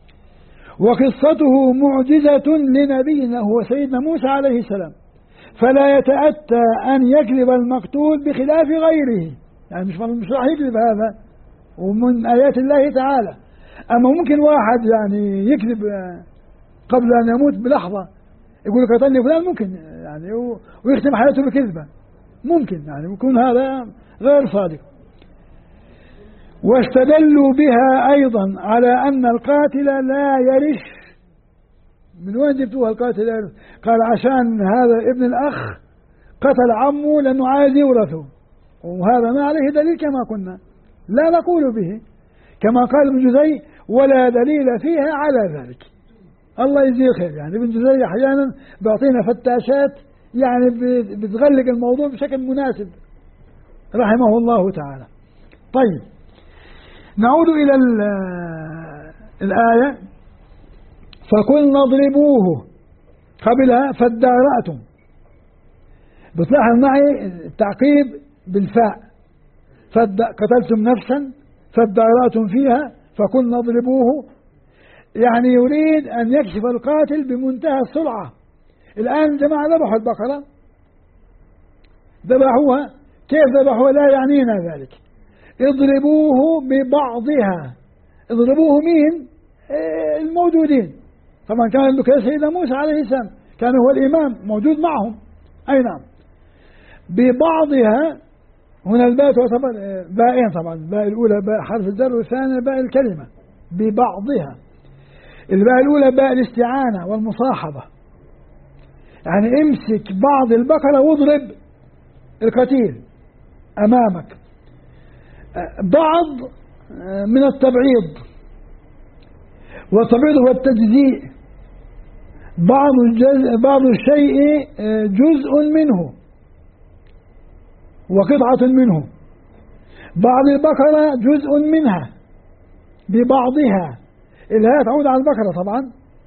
وقصته معجزة لنبينا هو سيدنا موسى عليه السلام، فلا يتأتى أن يكذب المقتول بخلاف غيره. يعني مش راح يكذب هذا، ومن آيات الله تعالى. أما ممكن واحد يعني يكذب قبل أن يموت بلحظة، يقول قتلني فلان، ممكن يعني ويختم حياته بكذبة، ممكن يعني يكون هذا غير صادق. واستدلوا بها أيضا على أن القاتل لا يرث. من وين جبتوها القاتل لا يرث؟ قال عشان هذا ابن الأخ قتل عمه لأنه عايز يورثه، وهذا ما عليه دليل كما قلنا، لا نقول به كما قال ابن جزي ولا دليل فيها على ذلك. الله يجزيه خير. يعني ابن جزي أحيانا بيعطينا فتاشات يعني بتغلق الموضوع بشكل مناسب رحمه الله تعالى. طيب نعود إلى الآية. فقلنا اضربوه قبلها فادارأتم. بتلاحظ معي التعقيب بالفاء، قتلتم نفسا فادارأتم فيها فقلنا اضربوه، يعني يريد أن يكشف القاتل بمنتهى السرعة. الآن جماعة ذبحوا البقرة، ذبحوها، كيف ذبحوها لا يعنينا ذلك. اضربوه ببعضها. اضربوه مين؟ الموجودين. طبعا كان سيدنا موسى عليه السلام كان هو الإمام موجود معهم، أي نعم. ببعضها هنا الباء تعتبر باءين، طبعا الباء الأولى باء حرف الجر والثانية باء الكلمة. ببعضها، الباء الأولى باء الاستعانة والمصاحبة، يعني امسك بعض البقرة واضرب القتيل أمامك. بعض من التبعيض، والتبعيض هو التجزيء، بعض الشيء جزء منه وقطعة منه. بعض البقرة جزء منها ببعضها، الهاء تعود على البقرة طبعا.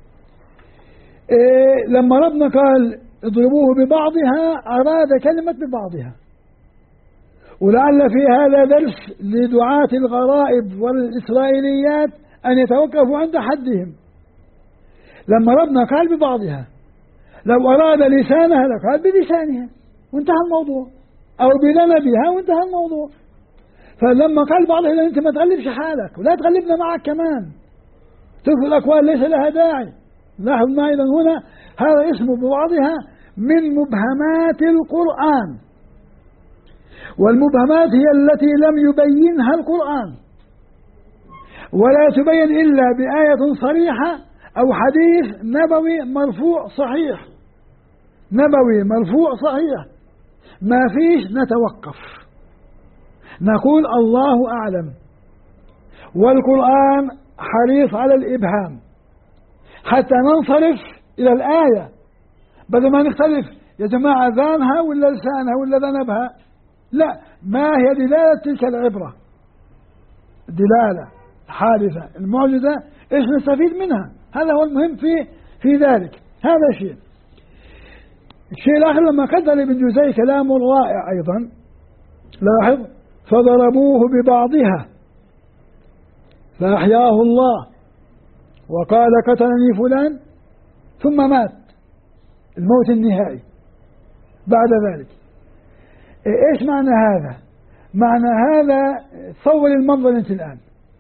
لما ربنا قال اضربوه ببعضها أراد كلمة ببعضها، ولعل في هذا درس لدعاة الغرائب والإسرائيليات أن يتوقفوا عند حدهم. لما ربنا قال ببعضها، لو أراد لسانها لقال بلسانها وانتهى الموضوع، أو بذنبها وانتهى الموضوع. فلما قال بعضها إذا أنت ما تغلبش حالك ولا تغلبنا معك كمان، تلك الأقوال ليس لها داعي. لاحظ ما إذا هنا هذا اسمه ببعضها من مبهمات القرآن، والمبهمات هي التي لم يبينها القرآن، ولا تبين إلا بآية صريحة أو حديث نبوي مرفوع صحيح، نبوي مرفوع صحيح، ما فيش نتوقف نقول الله أعلم. والقرآن حريص على الإبهام حتى ننصرف إلى الآية، بدل ما نختلف يا جماعة ذانها ولا لسانها ولا ذنبها، لا، ما هي دلالة تلك العبرة؟ دلالة حادثة المعجزة إيش نستفيد منها؟ هذا هو المهم في ذلك. هذا شيء. الشيء الآخر لما قدر ابن جزي كلام رائع أيضا، لاحظ: فضربوه ببعضها فأحياه الله وقال قتلني فلان، ثم مات الموت النهائي بعد ذلك. إيش معنى هذا؟ معنى هذا تصور المنظر أنت الآن،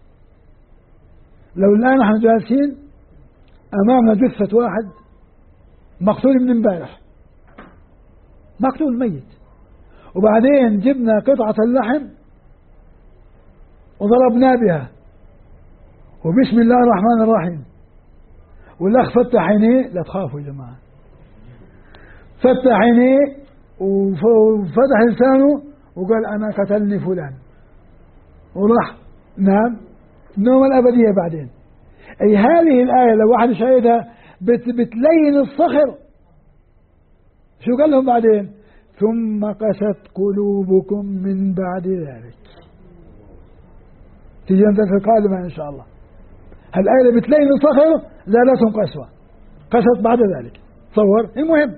لو الآن نحن جالسين أمامنا جثة واحد مقتول من امبارح، مقتول ميت، وبعدين جبنا قطعة اللحم وضربنا بها وبسم الله الرحمن الرحيم، والأخ فتح عينيه، لا تخافوا يا جماعة، فتح عينيه وفتح لسانه وقال أنا قتلني فلان، وراح نام النوم الأبدية بعدين. أي هذه الآية لو واحد شاهدها بتلين الصخر. شو قال لهم بعدين؟ ثم قست قلوبكم من بعد ذلك. تيجي في القادمة إن شاء الله. هالآية اللي بتلين الصخر زالتهم قسوة، قست بعد ذلك. تصور. المهم،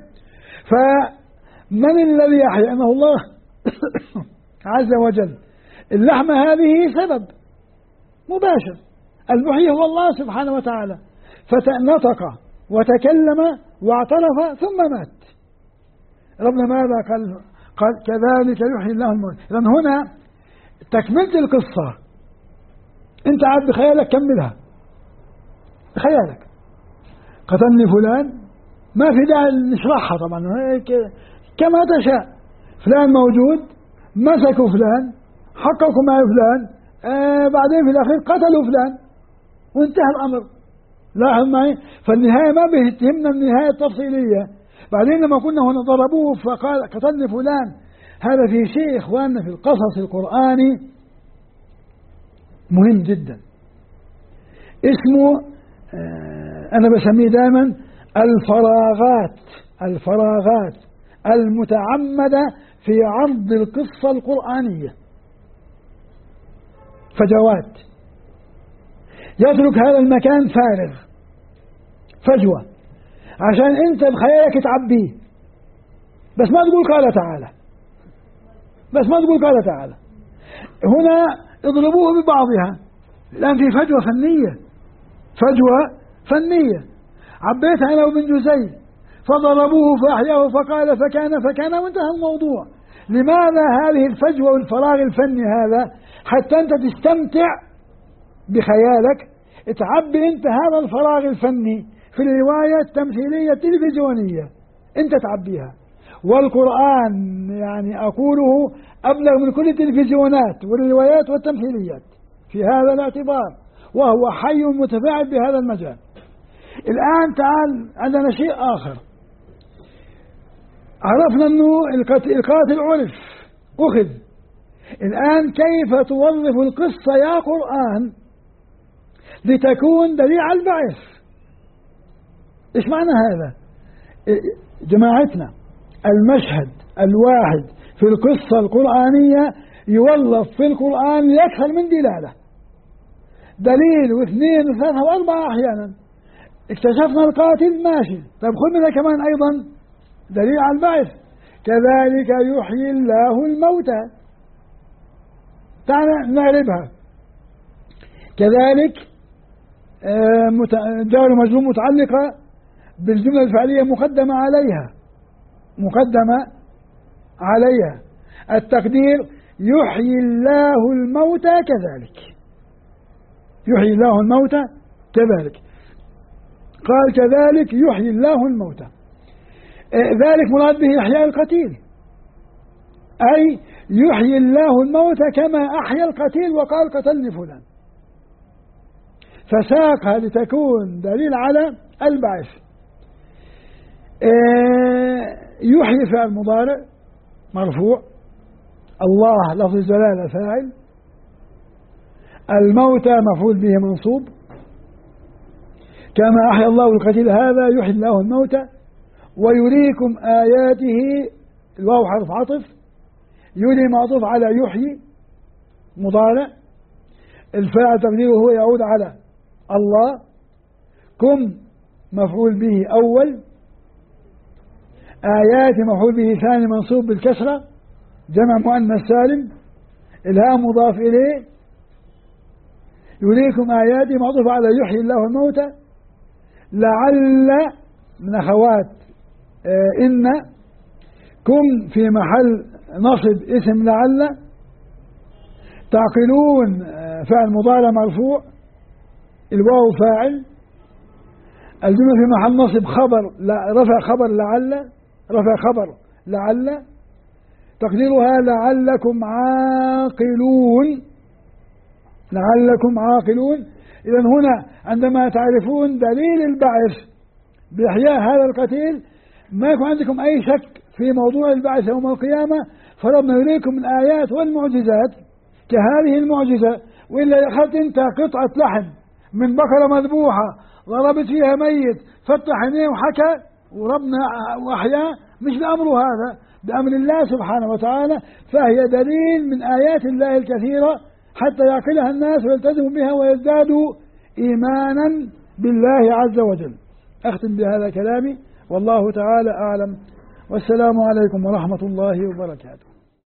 فمن الذي يحيي؟ أنه الله عز وجل. اللحمة هذه سبب مباشر، المحيي هو الله سبحانه وتعالى، فنطق وتكلم واعترف ثم مات. ربنا ماذا قال كذلك يحيي الله الموت. إذن هنا تكملة القصة، أنت عاد بخيالك كملها بخيالك. قتلني فلان، ما في داعي نشرحها طبعا، كما تشاء. فلان موجود، مسكوا فلان، حققوا مع فلان، بعدين في الأخير قتلوا فلان وانتهى الأمر. لاحظ معي، فالنهاية ما بيهمنا النهاية التفصيلية. بعدين لما كنا هنا ضربوه فقال قتلني فلان، هذا في شيء إخواننا في القصص القرآني مهم جدا، اسمه أنا بسميه دائما الفراغات المتعمدة في عرض القصة القرآنية. فجوات، يترك هذا المكان فارغ، فجوة، عشان انت بخيالك تعبيه، بس ما تقول قال تعالى، بس ما تقول قال تعالى. هنا اضربوه ببعضها، الآن في فجوة فنية، فجوة فنية عبيتها أنا وابن جزي، فضربوه فأحياه فقال فكان وانتهى الموضوع. لماذا هذه الفجوة والفراغ الفني هذا؟ حتى أنت تستمتع بخيالك، تعبي أنت هذا الفراغ الفني في الرواية التمثيلية التلفزيونية، أنت تعبيها. والقرآن يعني أقوله أبلغ من كل التلفزيونات والروايات والتمثيليات في هذا الاعتبار، وهو حي متفاعل بهذا المجال. الآن تعال عندنا شيء آخر، عرفنا أنه القاتل عرف أخذ. الآن كيف توظف القصة يا قرآن لتكون دليل على البعث؟ إيش معنى هذا؟ جماعتنا المشهد الواحد في القصة القرآنية يوظف في القرآن لأكثر من دلالة، دليل واثنين وثلاثة وأربعة أحيانا. اكتشفنا القاتل ماشي، طيب خذ منها كمان أيضا دليل على البعث. كذلك يحيي الله الموتى، تعال نعربها. كذلك جار ومجرور متعلقة بالجملة الفعلية مقدمة عليها. التقدير يحيي الله الموتى كذلك. يحيي الله الموتى كذلك. قال كذلك يحيي الله الموتى. ذلك مراد به إحياء القتيل، أي يحيي الله الموتى كما أحيا القتيل وقال قتلني فلان، فساقها لتكون دليل على البعث. يحيي فعل مضارع مرفوع، الله لفظ الجلالة فاعل، الموتى مفعول به منصوب، كما أحيا الله القتيل هذا يحيي الله الموتى. ويريكم آياته، الواو حرف عطف، يري معطوف على يحيي مضارع، الفاعل تقديره هو يعود على الله، كم مفعول به أول، آيات مفعول به ثاني منصوب بالكسرة جمع مؤنث سالم، الهاء مضاف إليه، يريكم آياته معطوف على يحيي الله الموتى. لعل من أخوات إن، كم في محل نصب اسم لعل، تعقلون فعل مضارع مرفوع، الواو فاعل، الجملة في محل نصب خبر، رفع خبر لعل، تقديرها لعلكم عاقلون. إذن هنا عندما تعرفون دليل البعث بإحياء هذا القتيل ما يكون عندكم أي شك في موضوع البعث يوم القيامة، فربنا يريكم الآيات والمعجزات كهذه المعجزة. وإلا أخذت أنت قطعة لحم من بقرة مذبوحة ضربت فيها ميت فتح عينيه وحكى وربنا وأحياه، مش بأمره هذا، بأمر الله سبحانه وتعالى، فهي دليل من آيات الله الكثيرة حتى يعقلها الناس ويلتزموا بها ويزدادوا إيمانا بالله عز وجل. أختم بهذا كلامي، والله تعالى أعلم، والسلام عليكم ورحمة الله وبركاته.